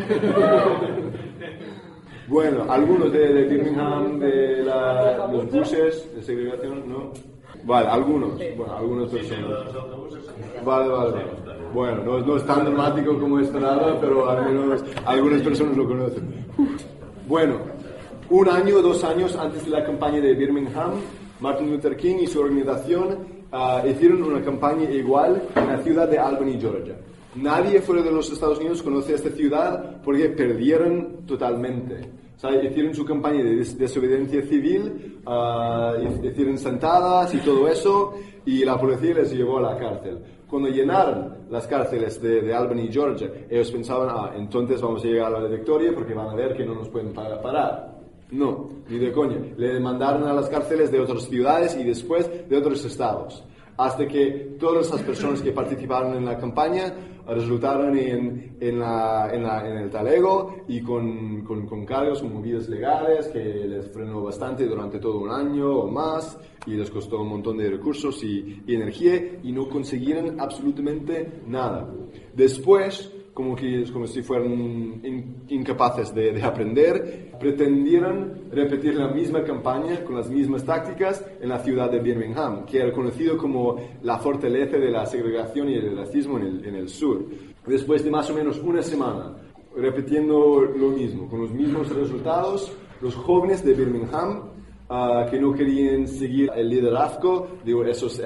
Bueno, algunos de, de Birmingham, de la, los buses de segregación, ¿no? Vale, algunos, bueno, algunas personas. Vale, vale. Bueno, no, no es tan dramático como esperaba, pero al menos algunas personas lo conocen. Bueno, un año o dos años antes de la campaña de Birmingham, Martin Luther King y su organización uh, hicieron una campaña igual en la ciudad de Albany, Georgia. Nadie fuera de los Estados Unidos conoce esta ciudad porque perdieron totalmente. O sea, hicieron su campaña de des- desobediencia civil, uh, hicieron sentadas y todo eso, y la policía les llevó a la cárcel. Cuando llenaron las cárceles de, de Albany, Georgia, ellos pensaban, ah, entonces vamos a llegar a la victoria porque van a ver que no nos pueden parar. No, ni de coña. Le mandaron a las cárceles de otras ciudades y después de otros estados. Hasta que todas las personas que participaron en la campaña resultaron en, en, la, en, la, en el talego y con, con, con cargos, con movidas legales que les frenó bastante durante todo un año o más y les costó un montón de recursos y, y energía y no consiguieron absolutamente nada. Después, como, que, como si fueran in, incapaces de, de aprender, pretendieron repetir la misma campaña con las mismas tácticas en la ciudad de Birmingham, que era conocido como la fortaleza de la segregación y el racismo en el, en el sur. Después de más o menos una semana, repitiendo lo mismo, con los mismos resultados, los jóvenes de Birmingham uh, que no querían seguir el liderazgo de esos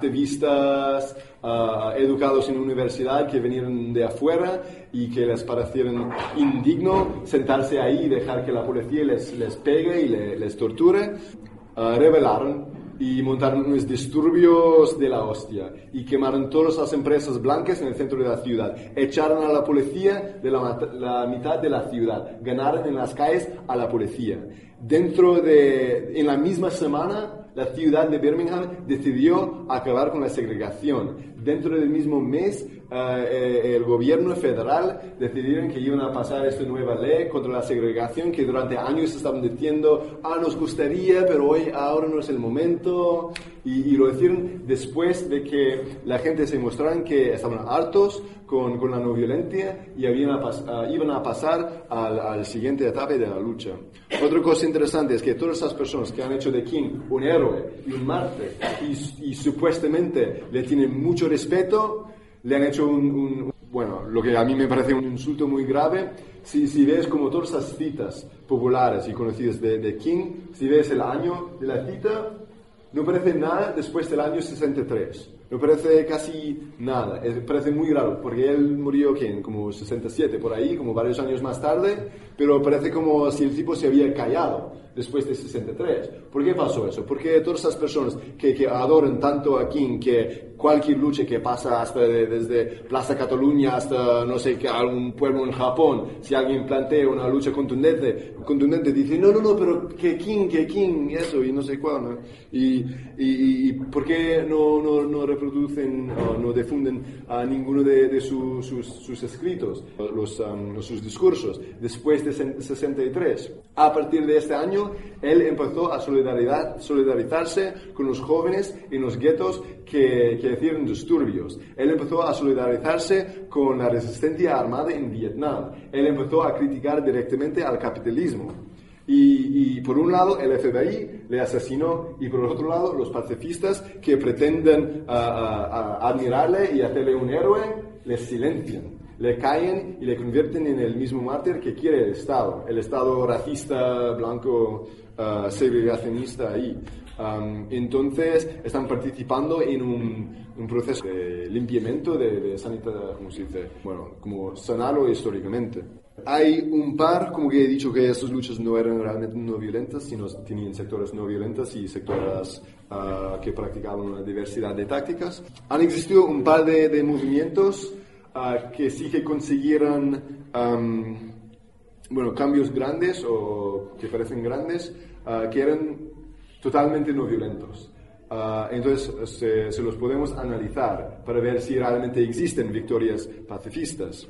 activistas uh, educados en universidad que venían de afuera y que les parecieron indigno sentarse ahí y dejar que la policía les, les pegue y le, les torture. Uh, rebelaron y montaron unos disturbios de la hostia y quemaron todas las empresas blancas en el centro de la ciudad. Echaron a la policía de la, la mitad de la ciudad. Ganaron en las calles a la policía. Dentro de, en la misma semana, la ciudad de Birmingham decidió acabar con la segregación. Dentro del mismo mes, uh, eh, el gobierno federal decidieron que iban a pasar esta nueva ley contra la segregación que durante años estaban diciendo, ah, nos gustaría, pero hoy, ahora no es el momento. Y, y lo hicieron después de que la gente se mostraran que estaban hartos con, con la no violencia y habían a pas, uh, iban a pasar al, al siguiente etapa de la lucha. Otra cosa interesante es que todas esas personas que han hecho de King un héroe y un mártir y, y supuestamente le tienen mucho respeto, le han hecho un, un, bueno, lo que a mí me parece un insulto muy grave. Si, si ves como todas esas citas populares y conocidas de, de King, si ves el año de la cita, no parece nada después del año sesenta y tres. No parece casi nada. Es, parece muy raro, porque él murió, ¿quién? Como sesenta y siete, por ahí, como varios años más tarde, pero parece como si el tipo se había callado después de sesenta y tres. ¿Por qué pasó eso? Porque todas esas personas que, que adoran tanto a King, que cualquier lucha que pasa hasta de, desde Plaza Cataluña hasta, no sé, que algún pueblo en Japón, si alguien plantea una lucha contundente, contundente dice, no, no, no, pero que King, que King, eso, y no sé cuál, ¿no? Y, y, y ¿por qué no, no, no reproducen o no difunden a ninguno de, de su, sus, sus escritos, los, um, sus discursos, después de sesenta y tres? A partir de este año, él empezó a solidaridad, solidarizarse con los jóvenes en los guetos que, que hicieron disturbios. Él empezó a solidarizarse con la resistencia armada en Vietnam. Él empezó a criticar directamente al capitalismo. Y, y por un lado el F B I le asesinó y por el otro lado los pacifistas que pretenden uh, uh, uh, admirarle y hacerle un héroe le silencian. Le caen y le convierten en el mismo mártir que quiere el Estado, el Estado racista, blanco, uh, segregacionista ahí. Um, entonces están participando en un, un proceso de limpiamiento de, de sanidad, ¿cómo se dice? Bueno, como sanarlo históricamente. Hay un par, como que he dicho, que estas luchas no eran realmente no violentas, sino tenían sectores no violentas y sectores uh, que practicaban una diversidad de tácticas. Han existido un par de, de movimientos Uh, que sí que consiguieran um, bueno, cambios grandes o que parecen grandes, uh, que eran totalmente no violentos. Uh, entonces se, se los podemos analizar para ver si realmente existen victorias pacifistas.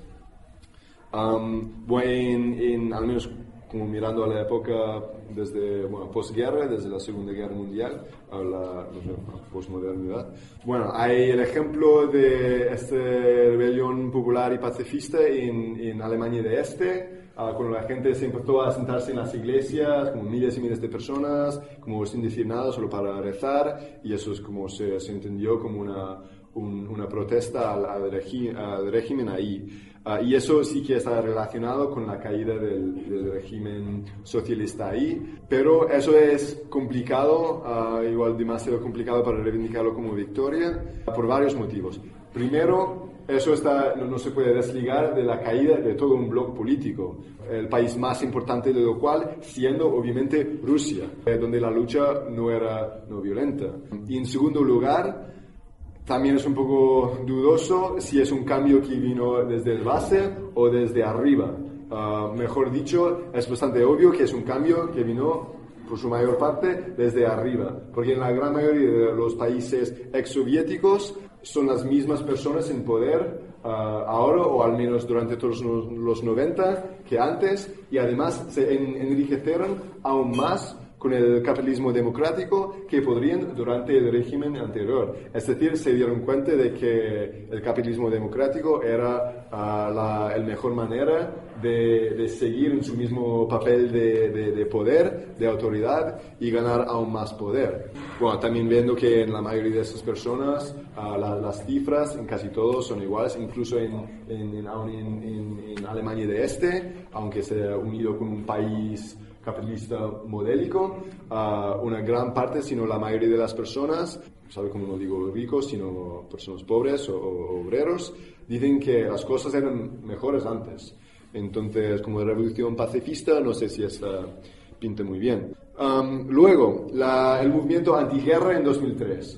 Um, bueno, en, en, al menos como mirando a la época desde, bueno, posguerra, desde la Segunda Guerra Mundial a la no sé, posmodernidad. Bueno, hay el ejemplo de esta rebelión popular y pacifista en, en Alemania de Este, uh, cuando la gente se empezó a sentarse en las iglesias, como miles y miles de personas, como sin decir nada, solo para rezar, y eso es como se, se entendió como una, un, una protesta al, al, regi, al régimen ahí. Uh, y eso sí que está relacionado con la caída del, del régimen socialista ahí, pero eso es complicado, uh, igual demasiado complicado para reivindicarlo como victoria, uh, por varios motivos. Primero, eso está, no, no se puede desligar de la caída de todo un bloque político, el país más importante de lo cual siendo obviamente Rusia, eh, donde la lucha no era no violenta. Y en segundo lugar, también es un poco dudoso si es un cambio que vino desde el base o desde arriba. Uh, mejor dicho, es bastante obvio que es un cambio que vino, por su mayor parte, desde arriba. Porque en la gran mayoría de los países exsoviéticos son las mismas personas en poder uh, ahora, o al menos durante todos los, los noventa, que antes, y además se en, enriquecieron aún más con el capitalismo democrático que podrían durante el régimen anterior. Es decir, se dieron cuenta de que el capitalismo democrático era uh, la el mejor manera de, de seguir en su mismo papel de, de, de poder, de autoridad y ganar aún más poder. Bueno, también viendo que en la mayoría de esas personas uh, la, las cifras en casi todos son iguales, incluso en, en, en, en, en Alemania de Este, aunque se ha unido con un país capitalista modélico, uh, una gran parte, si no la mayoría de las personas, ¿sabe cómo no digo ricos, sino personas pobres o, o obreros, dicen que las cosas eran mejores antes. Entonces, como revolución pacifista, no sé si esta pinta muy bien. Um, luego, la, el movimiento antiguerra en dos mil tres,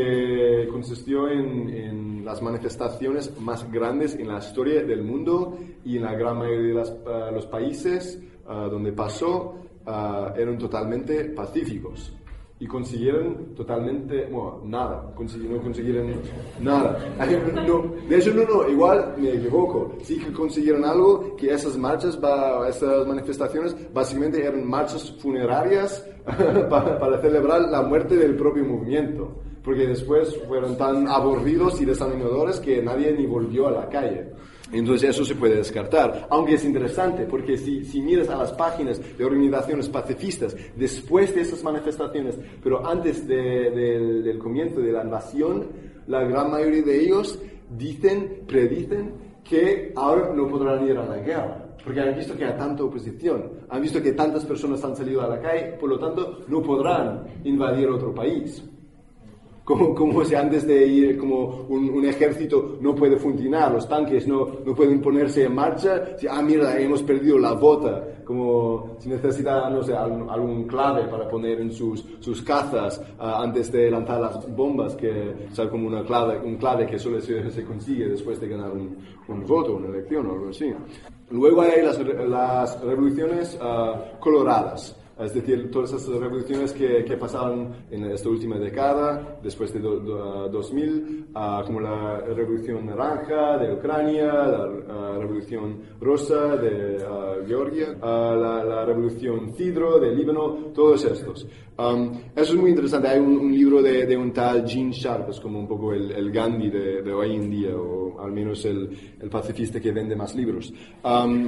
que consistió en, en las manifestaciones más grandes en la historia del mundo y en la gran mayoría de las, uh, los países uh, donde pasó, uh, eran totalmente pacíficos. Y consiguieron totalmente, bueno, nada, consiguieron, no consiguieron nada. No, de hecho, no, no, igual me equivoco. Sí que consiguieron algo, que esas marchas, esas manifestaciones, básicamente eran marchas funerarias para, para celebrar la muerte del propio movimiento. Porque después fueron tan aburridos y desanimadores que nadie ni volvió a la calle. Entonces eso se puede descartar, aunque es interesante porque si, si miras a las páginas de organizaciones pacifistas después de esas manifestaciones, pero antes de, de, del comienzo de la invasión, la gran mayoría de ellos dicen, predicen que ahora no podrán ir a la guerra. Porque han visto que hay tanta oposición, han visto que tantas personas han salido a la calle, por lo tanto no podrán invadir otro país. Como, como si antes de ir, como un, un ejército no puede funcionar, los tanques no, no pueden ponerse en marcha, si, ah, mira, hemos perdido la bota, como si necesita, no sé, algún, algún clave para poner en sus, sus cazas uh, antes de lanzar las bombas, que es como una clave, un clave que solo se, se consigue después de ganar un, un voto, una elección o algo así. Luego hay las, las revoluciones uh, coloradas. Es decir, todas esas revoluciones que, que pasaron en esta última década, después de do, do, dos mil, uh, como la Revolución Naranja de Ucrania, la uh, Revolución Rosa de uh, Georgia, uh, la, la Revolución Cidro de Líbano, todos estos. Um, eso es muy interesante. Hay un, un libro de, de un tal Gene Sharp, es como un poco el, el Gandhi de, de hoy en día, o al menos el, el pacifista que vende más libros. Um,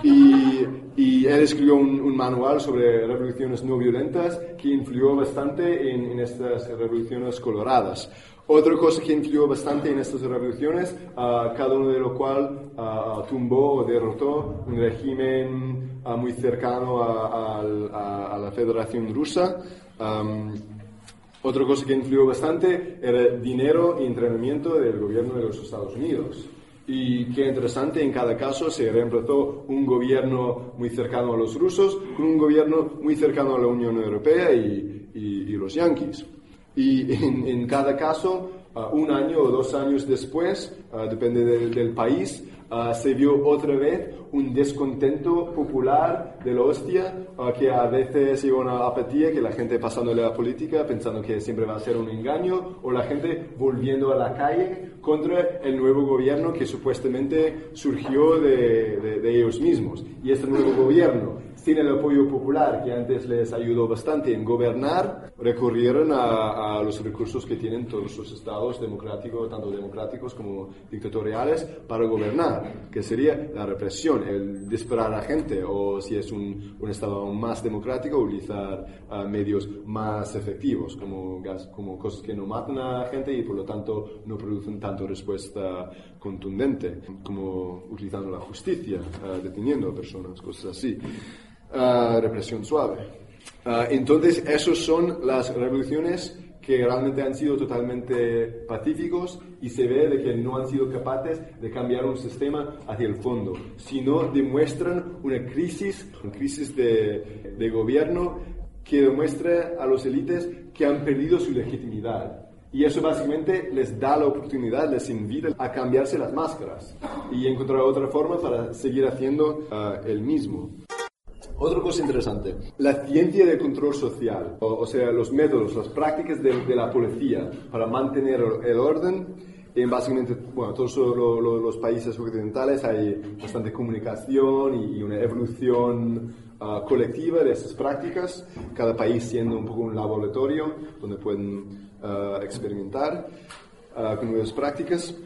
y, y él escribió un, un manual sobre revoluciones no violentas que influyó bastante en, en estas revoluciones coloradas. Otra cosa que influyó bastante en estas revoluciones, uh, cada uno de lo cual uh, tumbó o derrotó un régimen uh, muy cercano a, a, a la Federación Rusa. Um, otra cosa que influyó bastante era dinero y entrenamiento del gobierno de los Estados Unidos. Y qué interesante, en cada caso se reemplazó un gobierno muy cercano a los rusos con un gobierno muy cercano a la Unión Europea y, y, y los yanquis. Y en, en cada caso, uh, un año o dos años después, uh, depende del, del país, uh, se vio otra vez un descontento popular de la hostia, uh, que a veces llegó una apatía, que la gente pasándole a la política pensando que siempre va a ser un engaño, o la gente volviendo a la calle contra el nuevo gobierno que supuestamente surgió de, de, de ellos mismos. Y este nuevo gobierno, sin el apoyo popular que antes les ayudó bastante en gobernar, recurrieron a, a los recursos que tienen todos los estados democráticos, tanto democráticos como dictatoriales, para gobernar, que sería la represión, el disparar a gente, o si es un, un estado aún más democrático, utilizar uh, medios más efectivos, como, gas, como cosas que no matan a gente y por lo tanto no producen tanto respuesta contundente, como utilizando la justicia, uh, deteniendo a personas, cosas así. Uh, represión suave. Uh, entonces, esas son las revoluciones que realmente han sido totalmente pacíficos y se ve de que no han sido capaces de cambiar un sistema hacia el fondo, sino demuestran una crisis, una crisis de, de gobierno que demuestra a los élites que han perdido su legitimidad. Y eso básicamente les da la oportunidad, les invita a cambiarse las máscaras y encontrar otra forma para seguir haciendo uh, el mismo. Otra cosa interesante, la ciencia del control social, o, o sea, los métodos, las prácticas de, de la policía para mantener el orden. En básicamente, bueno, todos lo, lo, los países occidentales hay bastante comunicación y, y una evolución uh, colectiva de esas prácticas, cada país siendo un poco un laboratorio donde pueden uh, experimentar uh, con nuevas prácticas.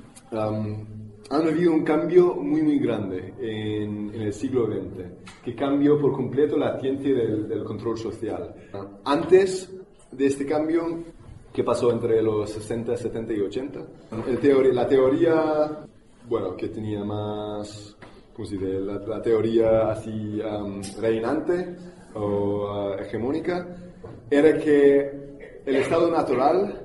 Um, Han habido un cambio muy, muy grande en, en el siglo veinte, que cambió por completo la ciencia del, del control social. Antes de este cambio, que pasó entre los sesenta, setenta y ochenta, el teori- la teoría, bueno, que tenía más ¿cómo se dice? La, la teoría así um, reinante o uh, hegemónica, era que el estado natural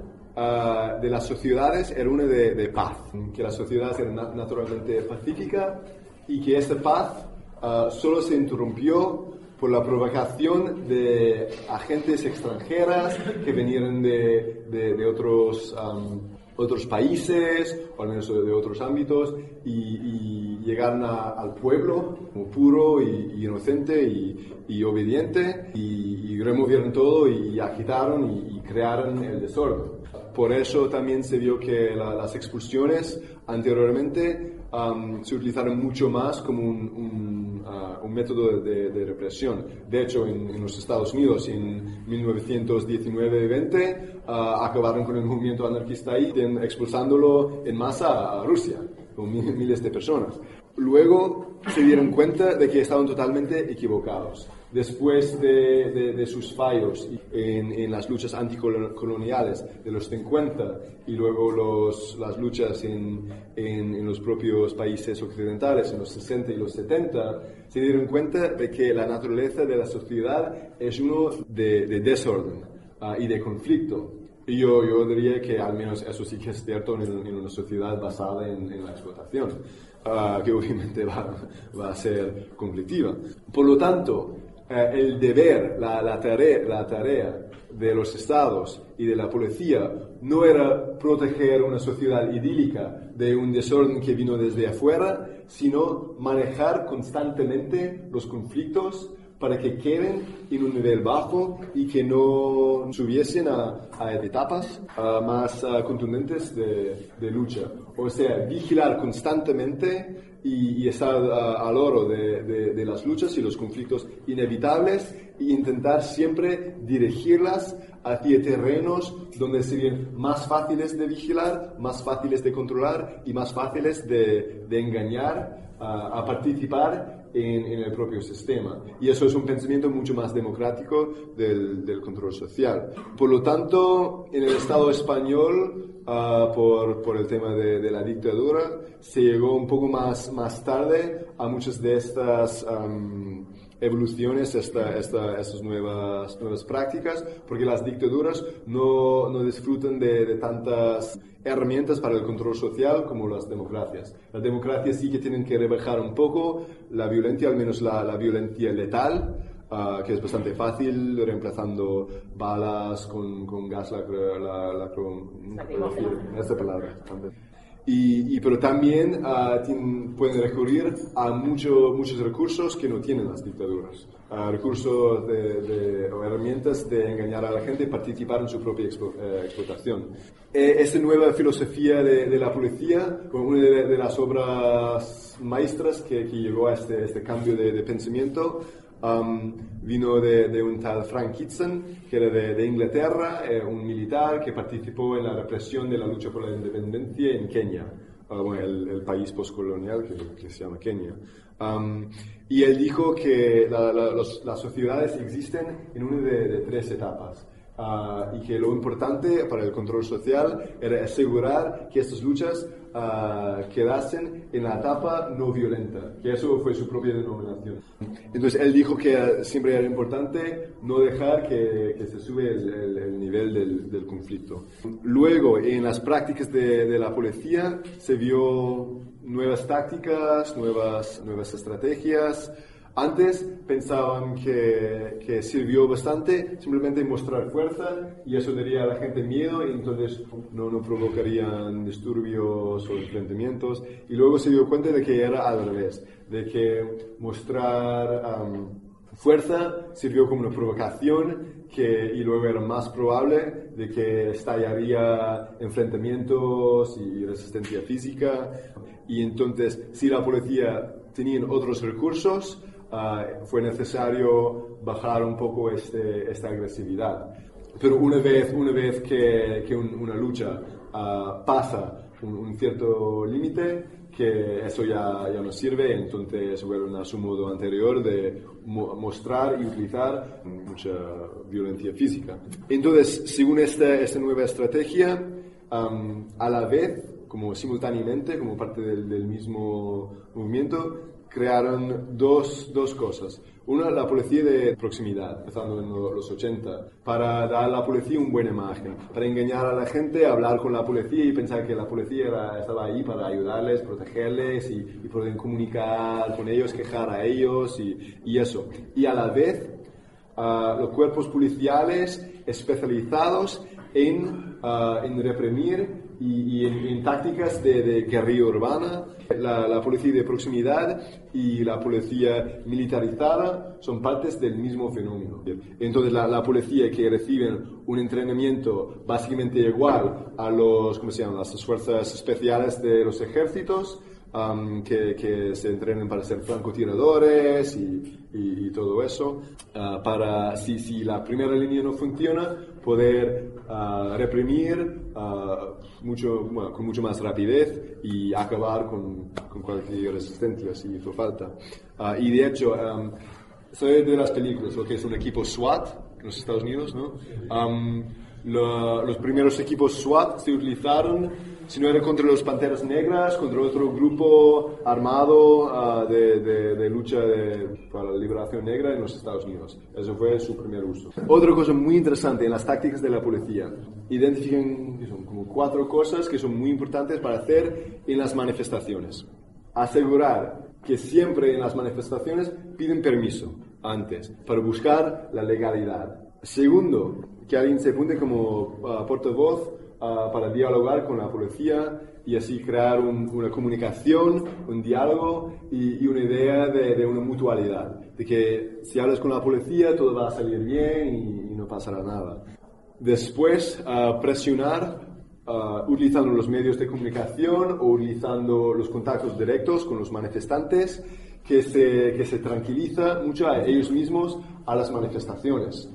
uh, de las sociedades era uno de, de paz, que las sociedades eran na- naturalmente pacíficas y que esa paz uh, solo se interrumpió por la provocación de agentes extranjeras que venían de, de, de otros, um, otros países, o al menos de otros ámbitos, y, y llegaron a, al pueblo como puro y, y inocente y, y obediente, y, y removieron todo y agitaron y, y crearon el desorden. Por eso también se vio que la, las expulsiones anteriormente um, se utilizaron mucho más como un, un, uh, un método de, de represión. De hecho, en, en los Estados Unidos, en mil novecientos diecinueve veinte, uh, acabaron con el movimiento anarquista ahí, expulsándolo en masa a Rusia, con miles de personas. Luego se dieron cuenta de que estaban totalmente equivocados. Después de, de, de sus fallos en, en las luchas anticoloniales de los cincuenta y luego los, las luchas en, en, en los propios países occidentales en los sesenta y los setenta, se dieron cuenta de que la naturaleza de la sociedad es uno de, de desorden uh, y de conflicto. Y yo, yo diría que al menos eso sí que es cierto en, en una sociedad basada en, en la explotación, uh, que obviamente va, va a ser conflictiva. Por lo tanto, uh, el deber, la, la, tarea, la tarea de los estados y de la policía no era proteger una sociedad idílica de un desorden que vino desde afuera, sino manejar constantemente los conflictos para que queden en un nivel bajo y que no subiesen a, a etapas a más a contundentes de, de lucha. O sea, vigilar constantemente y, y estar a, al oro de, de, de las luchas y los conflictos inevitables e intentar siempre dirigirlas hacia terrenos donde serían más fáciles de vigilar, más fáciles de controlar y más fáciles de, de engañar a, a participar En, en el propio sistema. Y eso es un pensamiento mucho más democrático del, del control social. Por lo tanto, en el Estado español, uh, por, por el tema de, de la dictadura, se llegó un poco más, más tarde a muchas de estas um, evoluciones, esta, esta, estas nuevas, nuevas prácticas, porque las dictaduras no, no disfrutan de, de tantas herramientas para el control social como las democracias. Las democracias sí que tienen que rebajar un poco la violencia, al menos la, la violencia letal, uh, que es bastante fácil, reemplazando balas con, con gas lacro, la, lacro, esa palabra. Y, y, pero también uh, tienen, pueden recurrir a mucho, muchos recursos que no tienen las dictaduras. Uh, recursos de, de, o herramientas de engañar a la gente y participar en su propia expo, eh, explotación. Eh, esta nueva filosofía de, de la policía, como una de, de las obras maestras que, que llegó a este, este cambio de, de pensamiento, Um, vino de, de un tal Frank Kitson, que era de, de Inglaterra, eh, un militar que participó en la represión de la lucha por la independencia en Kenia, uh, bueno, el, el país postcolonial que, que se llama Kenia. Um, y él dijo que la, la, los, las sociedades existen en una de, de tres etapas. Uh, y que lo importante para el control social era asegurar que estas luchas uh, quedasen en la etapa no violenta, que eso fue su propia denominación. Entonces él dijo que siempre era importante no dejar que, que se sube el, el, el nivel del, del conflicto. Luego, en las prácticas de, de la policía se vio nuevas tácticas, nuevas, nuevas estrategias. Antes pensaban que, que sirvió bastante simplemente mostrar fuerza y eso daría a la gente miedo y entonces no, no provocarían disturbios o enfrentamientos. Y luego se dio cuenta de que era al revés, de que mostrar um, fuerza sirvió como una provocación que, y luego era más probable de que estallaría enfrentamientos y resistencia física. Y entonces, si la policía tenía otros recursos, Uh, fue necesario bajar un poco este, esta agresividad. Pero una vez, una vez que, que un, una lucha uh, pasa un, un cierto límite, que eso ya, ya no sirve, entonces vuelven a su modo anterior de mo- mostrar y utilizar mucha violencia física. Entonces, según esta, esta nueva estrategia, um, a la vez, como simultáneamente, como parte del, del mismo movimiento, crearon dos, dos cosas. Una, la policía de proximidad, empezando en los ochenta, para dar a la policía una buena imagen, para engañar a la gente, hablar con la policía y pensar que la policía era, estaba ahí para ayudarles, protegerles y, y poder comunicar con ellos, quejar a ellos y, y eso. Y a la vez, uh, los cuerpos policiales especializados en, uh, en reprimir y, y en, en tácticas de, de guerrilla urbana. La, la policía de proximidad y la policía militarizada son partes del mismo fenómeno. Entonces la, la policía que reciben un entrenamiento básicamente igual a los, ¿cómo se llaman?, las fuerzas especiales de los ejércitos, um, que, que se entrenan para ser francotiradores y, y, y todo eso, uh, para si, si la primera línea no funciona, poder uh, reprimir uh, mucho, bueno, con mucho más rapidez y acabar con, con cualquier resistencia si hizo falta. Uh, y de hecho, um, soy de las películas, lo que es un equipo SWAT en los Estados Unidos, ¿no? Um, lo, los primeros equipos SWAT se utilizaron, si no era contra los Panteras Negras, contra otro grupo armado uh, de, de, de lucha de, para la liberación negra en los Estados Unidos. Eso fue su primer uso. Otra cosa muy interesante en las tácticas de la policía, identifican son como cuatro cosas que son muy importantes para hacer en las manifestaciones. Asegurar que siempre en las manifestaciones piden permiso antes, para buscar la legalidad. Segundo, que alguien se apunte como uh, portavoz Uh, para dialogar con la policía y así crear un, una comunicación, un diálogo y, y una idea de, de una mutualidad, de que si hablas con la policía todo va a salir bien y, y no pasará nada. Después, uh, presionar uh, utilizando los medios de comunicación o utilizando los contactos directos con los manifestantes, que se, que se tranquiliza mucho a ellos mismos a las manifestaciones,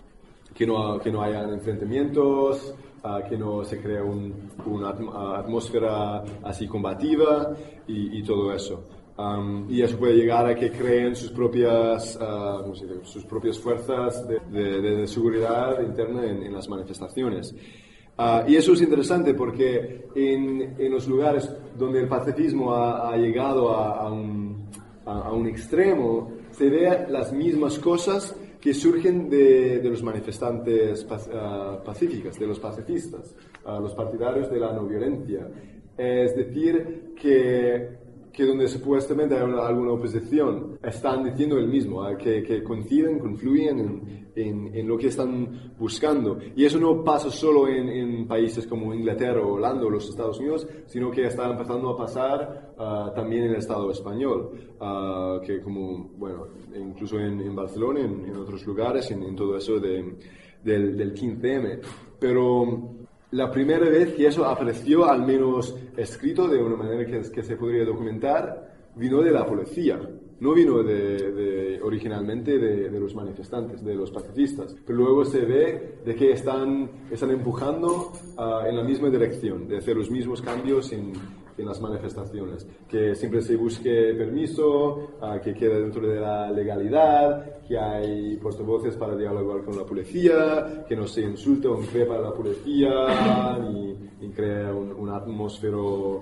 que no, que no hayan enfrentamientos, Uh, que no se crea un, una atmósfera así combativa y, y todo eso. Um, y eso puede llegar a que creen sus propias, uh, ¿cómo se dice? sus propias fuerzas de, de, de seguridad interna en, en las manifestaciones. Uh, y eso es interesante porque en, en los lugares donde el pacifismo ha, ha llegado a, a, un, a, a un extremo, se ve las mismas cosas que surgen de, de los manifestantes uh, pacíficos, de los pacifistas, uh, los partidarios de la no violencia. Es decir, que, que donde supuestamente hay una, alguna oposición, están diciendo el mismo, uh, que, que coinciden, confluyen en, en, en lo que están buscando. Y eso no pasa solo en, en países como Inglaterra, Holanda o los Estados Unidos, sino que está empezando a pasar uh, también en el Estado español, uh, que como, bueno, incluso en, en Barcelona, en, en otros lugares, en, en todo eso de, del, del quince eme. Pero la primera vez que eso apareció, al menos escrito de una manera que, que se podría documentar, vino de la policía. No vino de, de, originalmente de, de los manifestantes, de los pacifistas. Pero luego se ve de que están, están empujando uh, en la misma dirección, de hacer los mismos cambios en, en las manifestaciones. Que siempre se busque permiso, uh, que quede dentro de la legalidad, que hay portavoces para dialogar con la policía, que no se insulte o increpa a la policía, ni, ni crea un, un atmósfera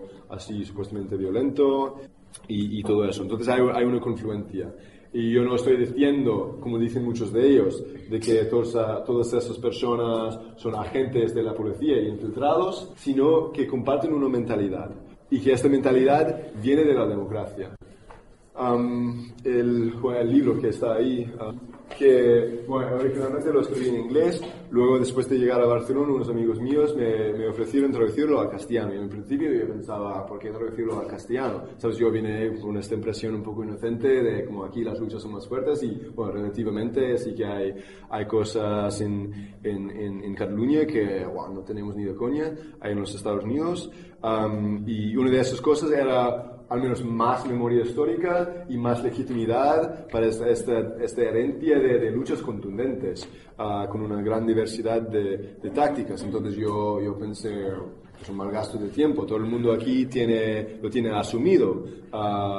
así supuestamente violento. Y, y todo eso. Entonces hay, hay una confluencia. Y yo no estoy diciendo, como dicen muchos de ellos, de que todos, todas esas personas son agentes de la policía y infiltrados, sino que comparten una mentalidad. Y que esta mentalidad viene de la democracia. Um, el, bueno, el libro que está ahí, uh, que bueno, originalmente lo escribí en inglés, luego después de llegar a Barcelona unos amigos míos me, me ofrecieron traducirlo al castellano y en principio yo pensaba, ¿por qué traducirlo al castellano? Sabes, yo vine con esta impresión un poco inocente de como aquí las luchas son más fuertes y bueno, relativamente sí que hay, hay cosas en, en, en, en Cataluña que wow, no tenemos ni de coña, hay en los Estados Unidos, um, y una de esas cosas era al menos más memoria histórica y más legitimidad para esta, esta, esta herencia de, de luchas contundentes, uh, con una gran diversidad de, de tácticas. Entonces yo, yo pensé, es un mal gasto de tiempo, todo el mundo aquí tiene, lo tiene asumido, uh,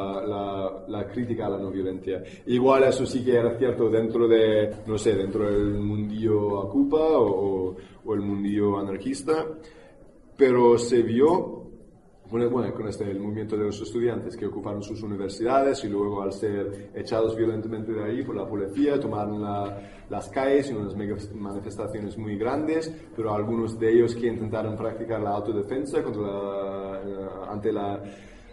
la, la crítica a la no violencia. Igual eso sí que era cierto dentro de, no sé, dentro del mundillo Ocupa o, o el mundillo anarquista, pero se vio Bueno, bueno, con este el movimiento de los estudiantes que ocuparon sus universidades y luego al ser echados violentamente de ahí por la policía tomaron la, las calles en unas mega manifestaciones muy grandes, pero algunos de ellos que intentaron practicar la autodefensa contra la, ante la,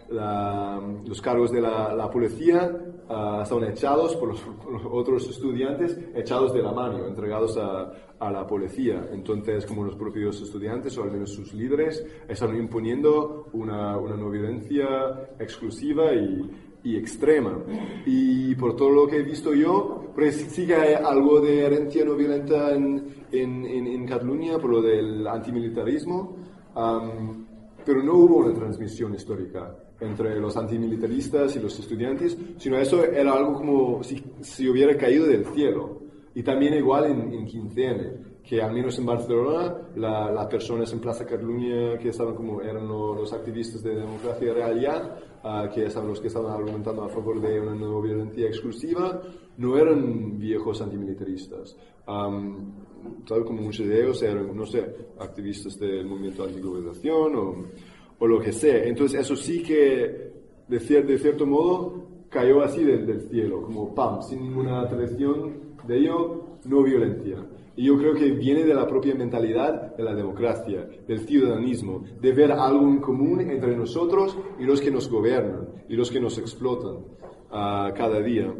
la, los cargos de la, la policía uh, estaban echados por los, por los otros estudiantes, echados de la mano, entregados a a la policía. Entonces, como los propios estudiantes, o al menos sus líderes, están imponiendo una, una no violencia exclusiva y, y extrema. Y por todo lo que he visto yo, pues sí que hay algo de herencia no violenta en, en, en, en Cataluña, por lo del antimilitarismo, um, pero no hubo una transmisión histórica entre los antimilitaristas y los estudiantes, sino eso era algo como si, si hubiera caído del cielo. Y también igual en, en quince eme, que al menos en Barcelona, la, las personas en Plaza Cataluña que estaban como eran los, los activistas de democracia real ya, uh, que estaban los que estaban argumentando a favor de una no violencia exclusiva, no eran viejos antimilitaristas. Um, tal como muchos de ellos eran, no sé, activistas del movimiento antiglobalización o, o lo que sea. Entonces eso sí que, de, cier, de cierto modo, cayó así del, del cielo, como pam, sin ninguna tradición de ello, no violencia. Y yo creo que viene de la propia mentalidad de la democracia, del ciudadanismo, de ver algo en común entre nosotros y los que nos gobiernan y los que nos explotan uh, cada día.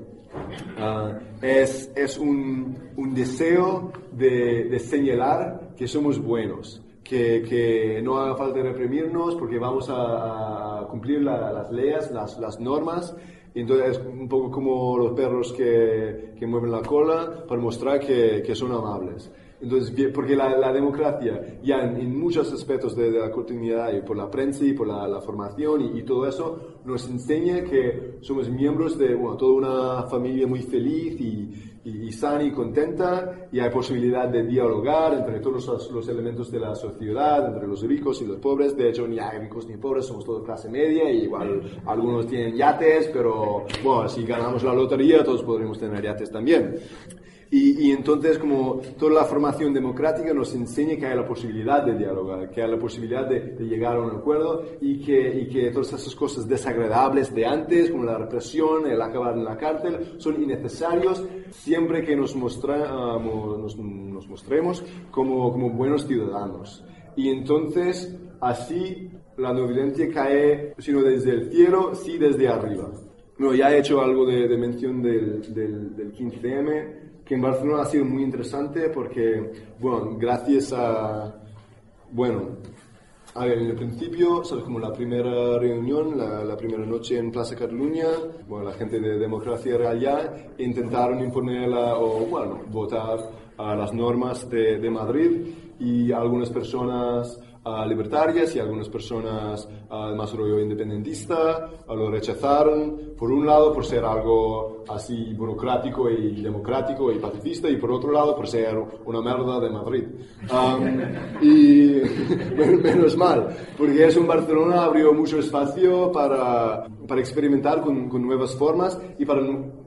Uh, es es un, un deseo de, de señalar que somos buenos, que, que no haga falta reprimirnos porque vamos a, a cumplir la, las leyes, las, las normas. Entonces es un poco como los perros que, que mueven la cola para mostrar que, que son amables. Entonces, porque la, la democracia ya en, en muchos aspectos de, de la cotidianidad y por la prensa y por la, la formación y, y todo eso nos enseña que somos miembros de bueno, toda una familia muy feliz y, y, y sana y contenta, y hay posibilidad de dialogar entre todos los, los elementos de la sociedad, entre los ricos y los pobres. De hecho, ni hay ricos ni pobres, somos todos clase media, y igual algunos tienen yates, pero bueno, si ganamos la lotería todos podremos tener yates también. Y, y entonces, como toda la formación democrática nos enseña que hay la posibilidad de dialogar, que hay la posibilidad de, de llegar a un acuerdo, y que, y que todas esas cosas desagradables de antes, como la represión, el acabar en la cárcel, son innecesarios siempre que nos, mostra, uh, nos, nos mostremos como, como buenos ciudadanos. Y entonces, así, la no violencia cae, sino desde el cielo, sí desde arriba. Bueno, ya he hecho algo de, de mención del, del, del quince eme, que en Barcelona ha sido muy interesante porque, bueno, gracias a, bueno, a ver, en el principio, ¿sabes? Como la primera reunión, la, la primera noche en Plaza Cataluña, bueno, la gente de Democracia Real ya intentaron imponer la, o, bueno, votar a las normas de, de Madrid, y algunas personas uh, libertarias y algunas personas uh, más rollo independentista uh, lo rechazaron, por un lado por ser algo así burocrático y democrático y pacifista, y por otro lado por ser una merda de Madrid. Um, y menos mal, porque eso en Barcelona abrió mucho espacio para, para experimentar con, con nuevas formas y para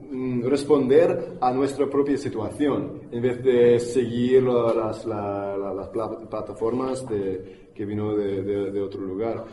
responder a nuestra propia situación, en vez de seguir las, las, las plataformas de, que vino de, de, de otro lugar.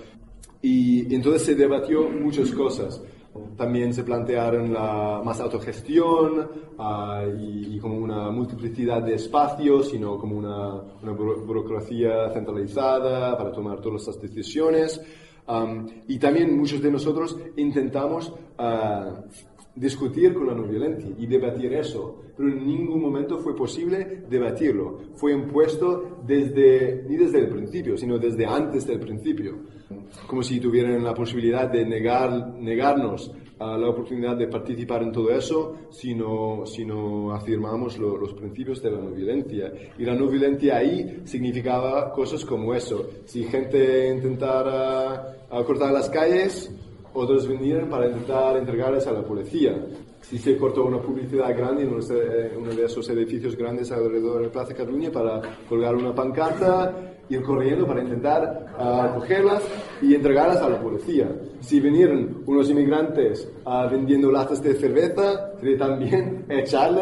Y entonces se debatió muchas cosas. También se plantearon la más autogestión uh, y, y como una multiplicidad de espacios, sino como una, una burocracia centralizada para tomar todas las decisiones. Um, y también muchos de nosotros intentamos uh, discutir con la no violencia y debatir eso, pero en ningún momento fue posible debatirlo. Fue impuesto desde, ni desde el principio, sino desde antes del principio, como si tuvieran la posibilidad de negar, negarnos a la oportunidad de participar en todo eso si no, si no afirmamos lo, los principios de la no violencia. Y la no violencia ahí significaba cosas como eso. Si gente intentara a cortar las calles, otros vinieron para intentar entregarles a la policía. Si se cortó una publicidad grande en uno de esos edificios grandes alrededor de Plaza Cataluña para colgar una pancarta, ir corriendo para intentar uh, cogerlas y entregarlas a la policía. Si vinieron unos inmigrantes uh, vendiendo latas de cerveza, quería también echarles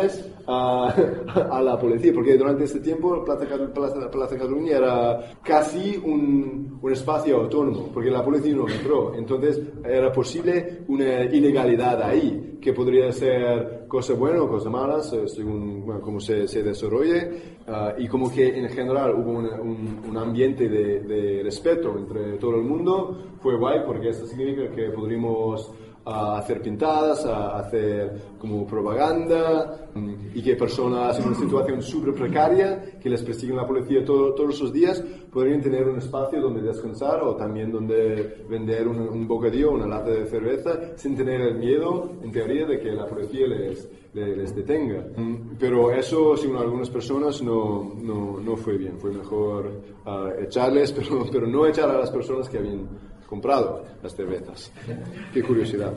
a, a la policía, porque durante este tiempo Plaza, Plaza, Plaza Cataluña era casi un, un espacio autónomo, porque la policía no entró, entonces era posible una ilegalidad ahí, que podría ser cosa buena o cosa mala, según bueno, cómo se, se desarrolle, uh, y como que en general hubo una, un, un ambiente de, de respeto entre todo el mundo, fue guay, porque eso significa que podríamos a hacer pintadas, a hacer como propaganda, y que personas en una situación súper precaria, que les persiguen la policía todo, todos los días, podrían tener un espacio donde descansar o también donde vender un, un bocadillo, una lata de cerveza, sin tener el miedo, en teoría, de que la policía les, les, les detenga. Pero eso, según algunas personas, no, no, no fue bien. Fue mejor uh, echarles, pero, pero no echar a las personas que habían comprado las cervezas. Qué curiosidad.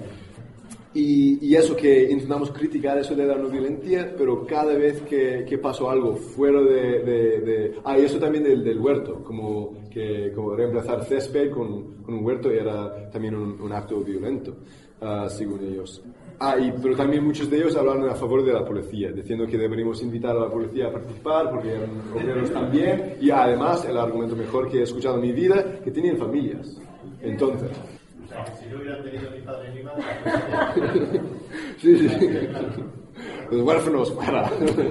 Y, y eso, que intentamos criticar eso de la no violencia, pero cada vez que, que pasó algo fuera de... de, de ah, y eso también del, del huerto, como, que, como reemplazar césped con, con un huerto era también un, un acto violento, uh, según ellos. Ah, y, pero también muchos de ellos hablaron a favor de la policía, diciendo que deberíamos invitar a la policía a participar, porque eran obreros también, y además, el argumento mejor que he escuchado en mi vida, que tenían familias. Entonces... O sea, si no hubieran tenido ni padre ni madre... sí, sí. Los huérfanos, para.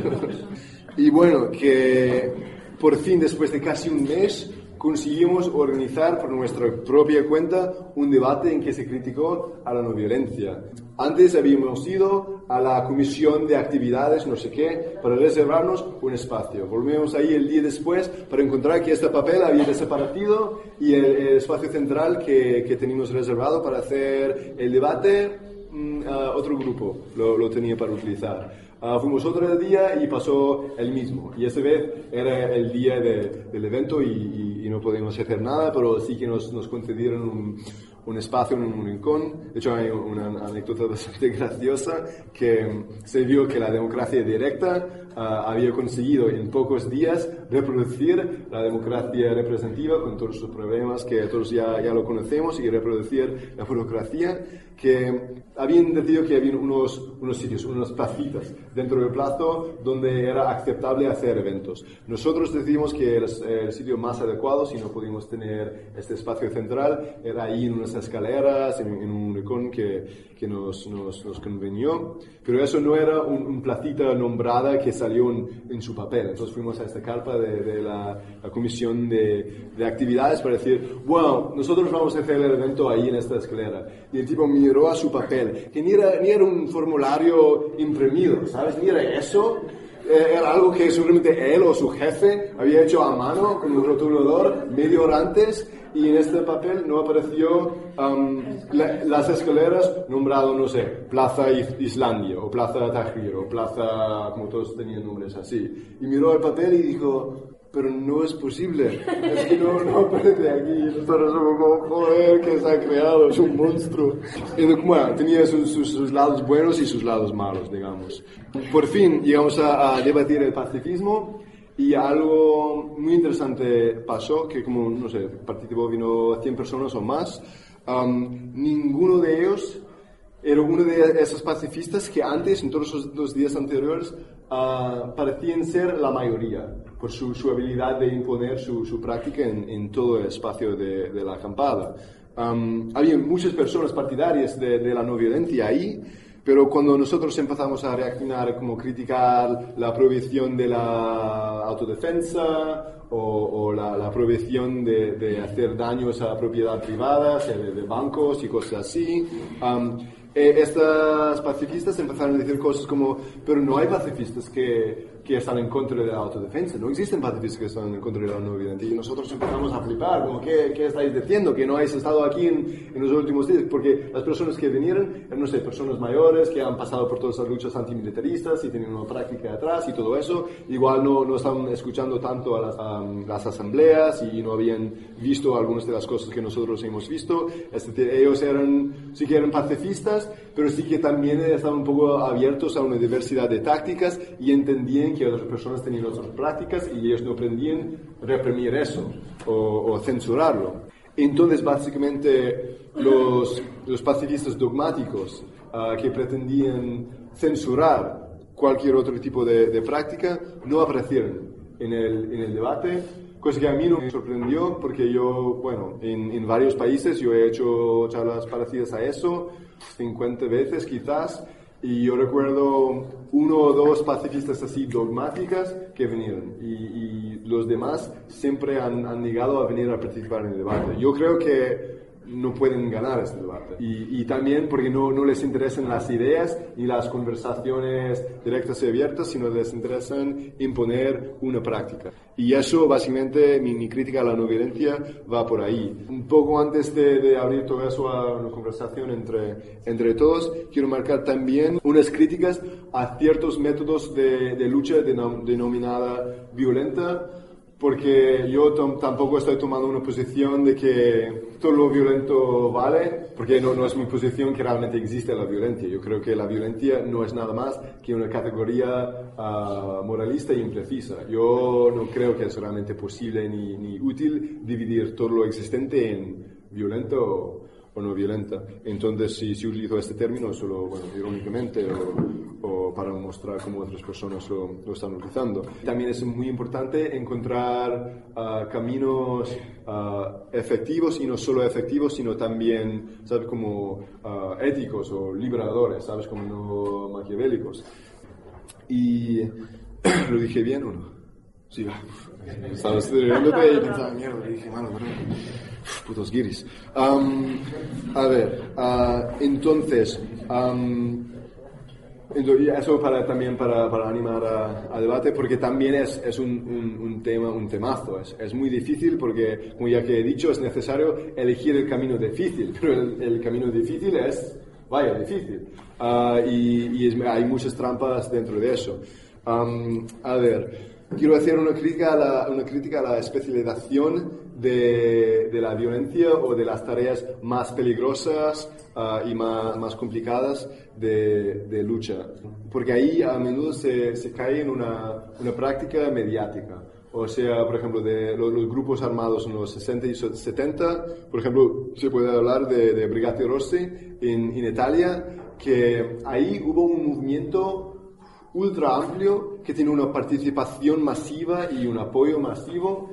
Y bueno, que por fin, después de casi un mes, conseguimos organizar por nuestra propia cuenta un debate en que se criticó a la no violencia. Antes habíamos ido a la comisión de actividades, no sé qué, para reservarnos un espacio. Volvimos ahí el día después para encontrar que este papel había desaparecido y el, el espacio central que, que teníamos reservado para hacer el debate, mmm, uh, otro grupo lo, lo tenía para utilizar. Uh, fuimos otro día y pasó el mismo. Y esta vez era el día de, del evento y, y, y no podíamos hacer nada, pero sí que nos, nos concedieron un, un espacio en un rincón. De hecho, hay una anécdota bastante graciosa que se vio que la democracia directa uh, había conseguido en pocos días reproducir la democracia representativa con todos sus problemas que todos ya, ya lo conocemos, y reproducir la burocracia, que habían decidido que había unos, unos sitios, unas placitas dentro del plazo donde era aceptable hacer eventos. Nosotros decidimos que el, el sitio más adecuado, si no pudimos tener este espacio central, era ahí en unas escaleras, en, en un rincón que, que nos, nos, nos convenió, pero eso no era un, un placita nombrada que salió en, en su papel. Entonces fuimos a esta carpa de, de la, la comisión de, de actividades para decir, bueno, nosotros vamos a hacer el evento ahí en esta escalera. Y el tipo miró a su papel, que ni era, ni era un formulario imprimido, ¿sabes? Ni era eso. Era algo que seguramente él o su jefe había hecho a mano con un rotulador media hora antes, y en este papel no apareció um, la, las escaleras nombrado, no sé, Plaza Islandia o Plaza Tahrir o Plaza, como todos tenían nombres así. Y miró el papel y dijo, pero no es posible, es que no, no aparece aquí. Nosotros somos como, joder, que se ha creado, es un monstruo. Y, bueno, tenía sus, sus, sus lados buenos y sus lados malos, digamos. Por fin llegamos a, a debatir el pacifismo, y algo muy interesante pasó, que como, no sé, participó, vino cien personas o más, um, ninguno de ellos era uno de esos pacifistas que antes, en todos los, los días anteriores, uh, parecían ser la mayoría, por su, su habilidad de imponer su, su práctica en, en todo el espacio de, de la acampada. Um, había muchas personas partidarias de, de la no violencia ahí, pero cuando nosotros empezamos a reaccionar, como criticar la prohibición de la autodefensa o, o la, la prohibición de, de hacer daños a la propiedad privada, sea de, de bancos y cosas así, um, eh, estas pacifistas empezaron a decir cosas como, pero no hay pacifistas que, que están en contra de la autodefensa, no existen pacifistas que están en contra de la no violencia. Y nosotros empezamos a flipar, como, ¿qué, qué estáis diciendo? Que no habéis estado aquí en, en los últimos días, porque las personas que vinieron eran, no sé, personas mayores que han pasado por todas las luchas antimilitaristas y tienen una práctica atrás y todo eso. Igual no, no estaban escuchando tanto a las, a las asambleas y no habían visto algunas de las cosas que nosotros hemos visto. Es decir, ellos eran, sí que eran pacifistas, pero sí que también estaban un poco abiertos a una diversidad de tácticas y entendían que otras personas tenían otras prácticas y ellos no pretendían reprimir eso o, o censurarlo. Entonces, básicamente, los, los pacifistas dogmáticos uh, que pretendían censurar cualquier otro tipo de, de práctica, no aparecieron en el, en el debate, cosa que a mí no me sorprendió porque yo, bueno, en, en varios países yo he hecho charlas parecidas a eso, cincuenta veces quizás, y yo recuerdo uno o dos pacifistas así dogmáticas que vinieron y, y los demás siempre han, han negado a venir a participar en el debate. Yo creo que no pueden ganar este debate. Y, y también porque no, no les interesan las ideas ni las conversaciones directas y abiertas, sino les interesan imponer una práctica. Y eso, básicamente, mi, mi crítica a la no violencia va por ahí. Un poco antes de, de abrir todo eso a una conversación entre, entre todos, quiero marcar también unas críticas a ciertos métodos de, de lucha denom, denominada violenta, porque yo tom, tampoco estoy tomando una posición de que todo lo violento vale, porque no, no es mi posición que realmente existe la violencia. Yo creo que la violencia no es nada más que una categoría uh, moralista y imprecisa. Yo no creo que es realmente posible ni, ni útil dividir todo lo existente en violento o, o no violenta. Entonces, si, si utilizo este término solo, bueno, irónicamente o, o para mostrar cómo otras personas lo, lo están utilizando. También es muy importante encontrar uh, caminos uh, efectivos, y no solo efectivos, sino también, ¿sabes?, como uh, éticos o liberadores, ¿sabes?, como no maquiavélicos. Y, ¿lo dije bien o no? Sí, va. Estaba estudiándote y pensaba, mierda, le dije, malo, perdón. Putos guiris. Um, a ver, uh, entonces, um, entonces, eso para, también para, para animar a, a debate, porque también es, es un, un, un tema, un temazo. Es, es muy difícil porque, como ya que he dicho, es necesario elegir el camino difícil, pero el, el camino difícil es, vaya, difícil. Uh, y y es, hay muchas trampas dentro de eso. Um, a ver... Quiero hacer una crítica a la, una crítica a la especialización de, de la violencia o de las tareas más peligrosas uh, y más, más complicadas de, de lucha. Porque ahí a menudo se, se cae en una, una práctica mediática. O sea, por ejemplo, de los, los grupos armados en los sesenta y setenta, por ejemplo, se puede hablar de, de Brigate Rosse en, en Italia, que ahí hubo un movimiento ultra amplio que tiene una participación masiva y un apoyo masivo,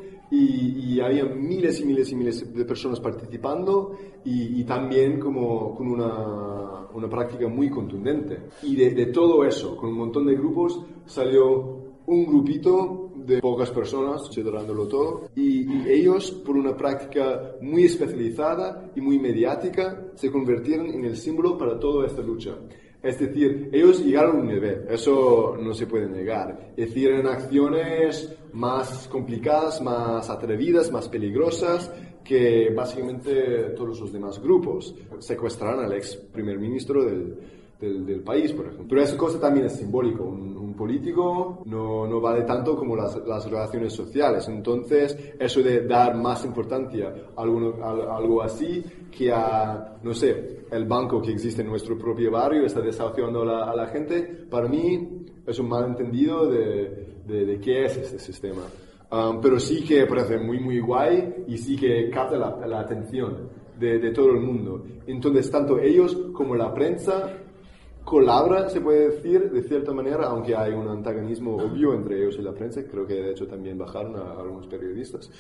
y, y había miles y miles y miles de personas participando y, y también como con una, una práctica muy contundente. Y de, de todo eso, con un montón de grupos, salió un grupito de pocas personas, considerándolo todo, y, y ellos, por una práctica muy especializada y muy mediática, se convirtieron en el símbolo para toda esta lucha. Es decir, ellos llegaron a un nivel, eso no se puede negar. Es decir, en acciones más complicadas, más atrevidas, más peligrosas que básicamente todos los demás grupos. Secuestraron al ex primer ministro del, del, del país, por ejemplo. Pero esa cosa también es simbólico. Un, un político no, no vale tanto como las, las relaciones sociales. Entonces, eso de dar más importancia a algo, a algo así que a, no sé, el banco que existe en nuestro propio barrio está desahuciando a la, a la gente, para mí es un malentendido de, de, de qué es este sistema. Um, pero sí que parece muy, muy guay y sí que capta la, la atención de, de todo el mundo. Entonces, tanto ellos como la prensa colaboran, se puede decir, de cierta manera, aunque hay un antagonismo obvio entre ellos y la prensa. Creo que de hecho también bajaron a, a algunos periodistas.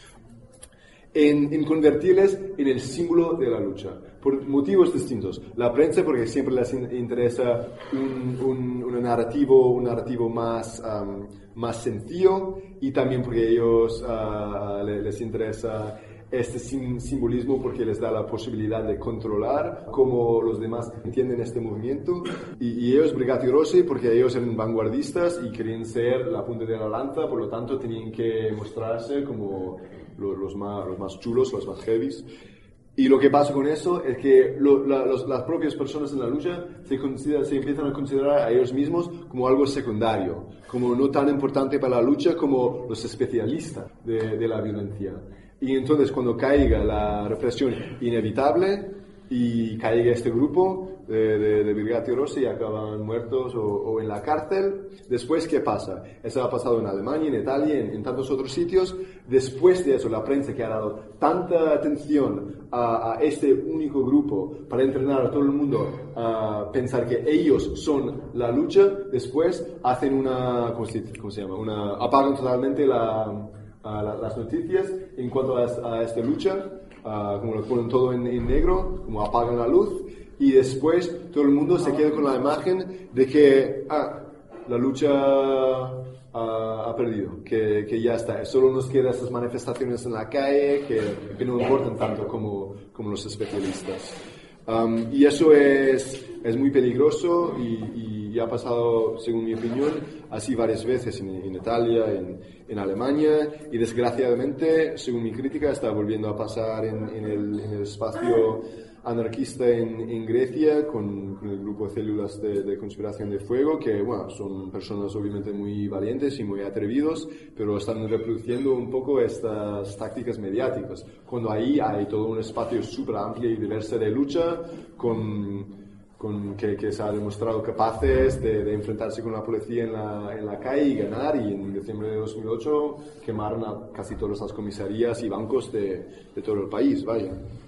En, en convertirles en el símbolo de la lucha, por motivos distintos. La prensa, porque siempre les interesa un, un, un narrativo, un narrativo más, um, más sencillo, y también porque ellos uh, les, les interesa este sim simbolismo porque les da la posibilidad de controlar cómo los demás entienden este movimiento. Y, y ellos, Brigate Rosse, porque ellos eran vanguardistas y querían ser la punta de la lanza, por lo tanto tenían que mostrarse como los, los, más, los más chulos, los más heavies. Y lo que pasa con eso es que lo, la, los, las propias personas en la lucha se, considera, se empiezan a considerar a ellos mismos como algo secundario, como no tan importante para la lucha como los especialistas de, de la violencia. Y entonces, cuando caiga la represión inevitable y caiga este grupo, de, de, de Brigati Rossi y acaban muertos o, o en la cárcel. Después, ¿qué pasa? Eso ha pasado en Alemania, en Italia, en, en tantos otros sitios. Después de eso, la prensa que ha dado tanta atención a, a este único grupo para entrenar a todo el mundo a pensar que ellos son la lucha, después hacen una, ¿cómo se, cómo se llama? Una, apagan totalmente la, a la, las noticias en cuanto a, a esta lucha, a, como lo ponen todo en, en negro, como apagan la luz. Y después todo el mundo se queda con la imagen de que ah, la lucha ha, ha perdido, que, que ya está. Solo nos quedan estas manifestaciones en la calle que, que no importan tanto como, como los especialistas. Um, y eso es, es muy peligroso y, y ha pasado, según mi opinión, así varias veces en, en Italia, en, en Alemania y desgraciadamente, según mi crítica, está volviendo a pasar en, en, el, en el espacio anarquista en, en Grecia con, con el grupo de células de, de conspiración de fuego, que bueno, son personas obviamente muy valientes y muy atrevidos, pero están reproduciendo un poco estas tácticas mediáticas, cuando ahí hay todo un espacio súper amplio y diverso de lucha con, con que, que se ha demostrado capaces de, de enfrentarse con la policía en la, en la calle y ganar, y en diciembre de dos mil ocho quemaron a casi todas las comisarías y bancos de, de todo el país, vaya.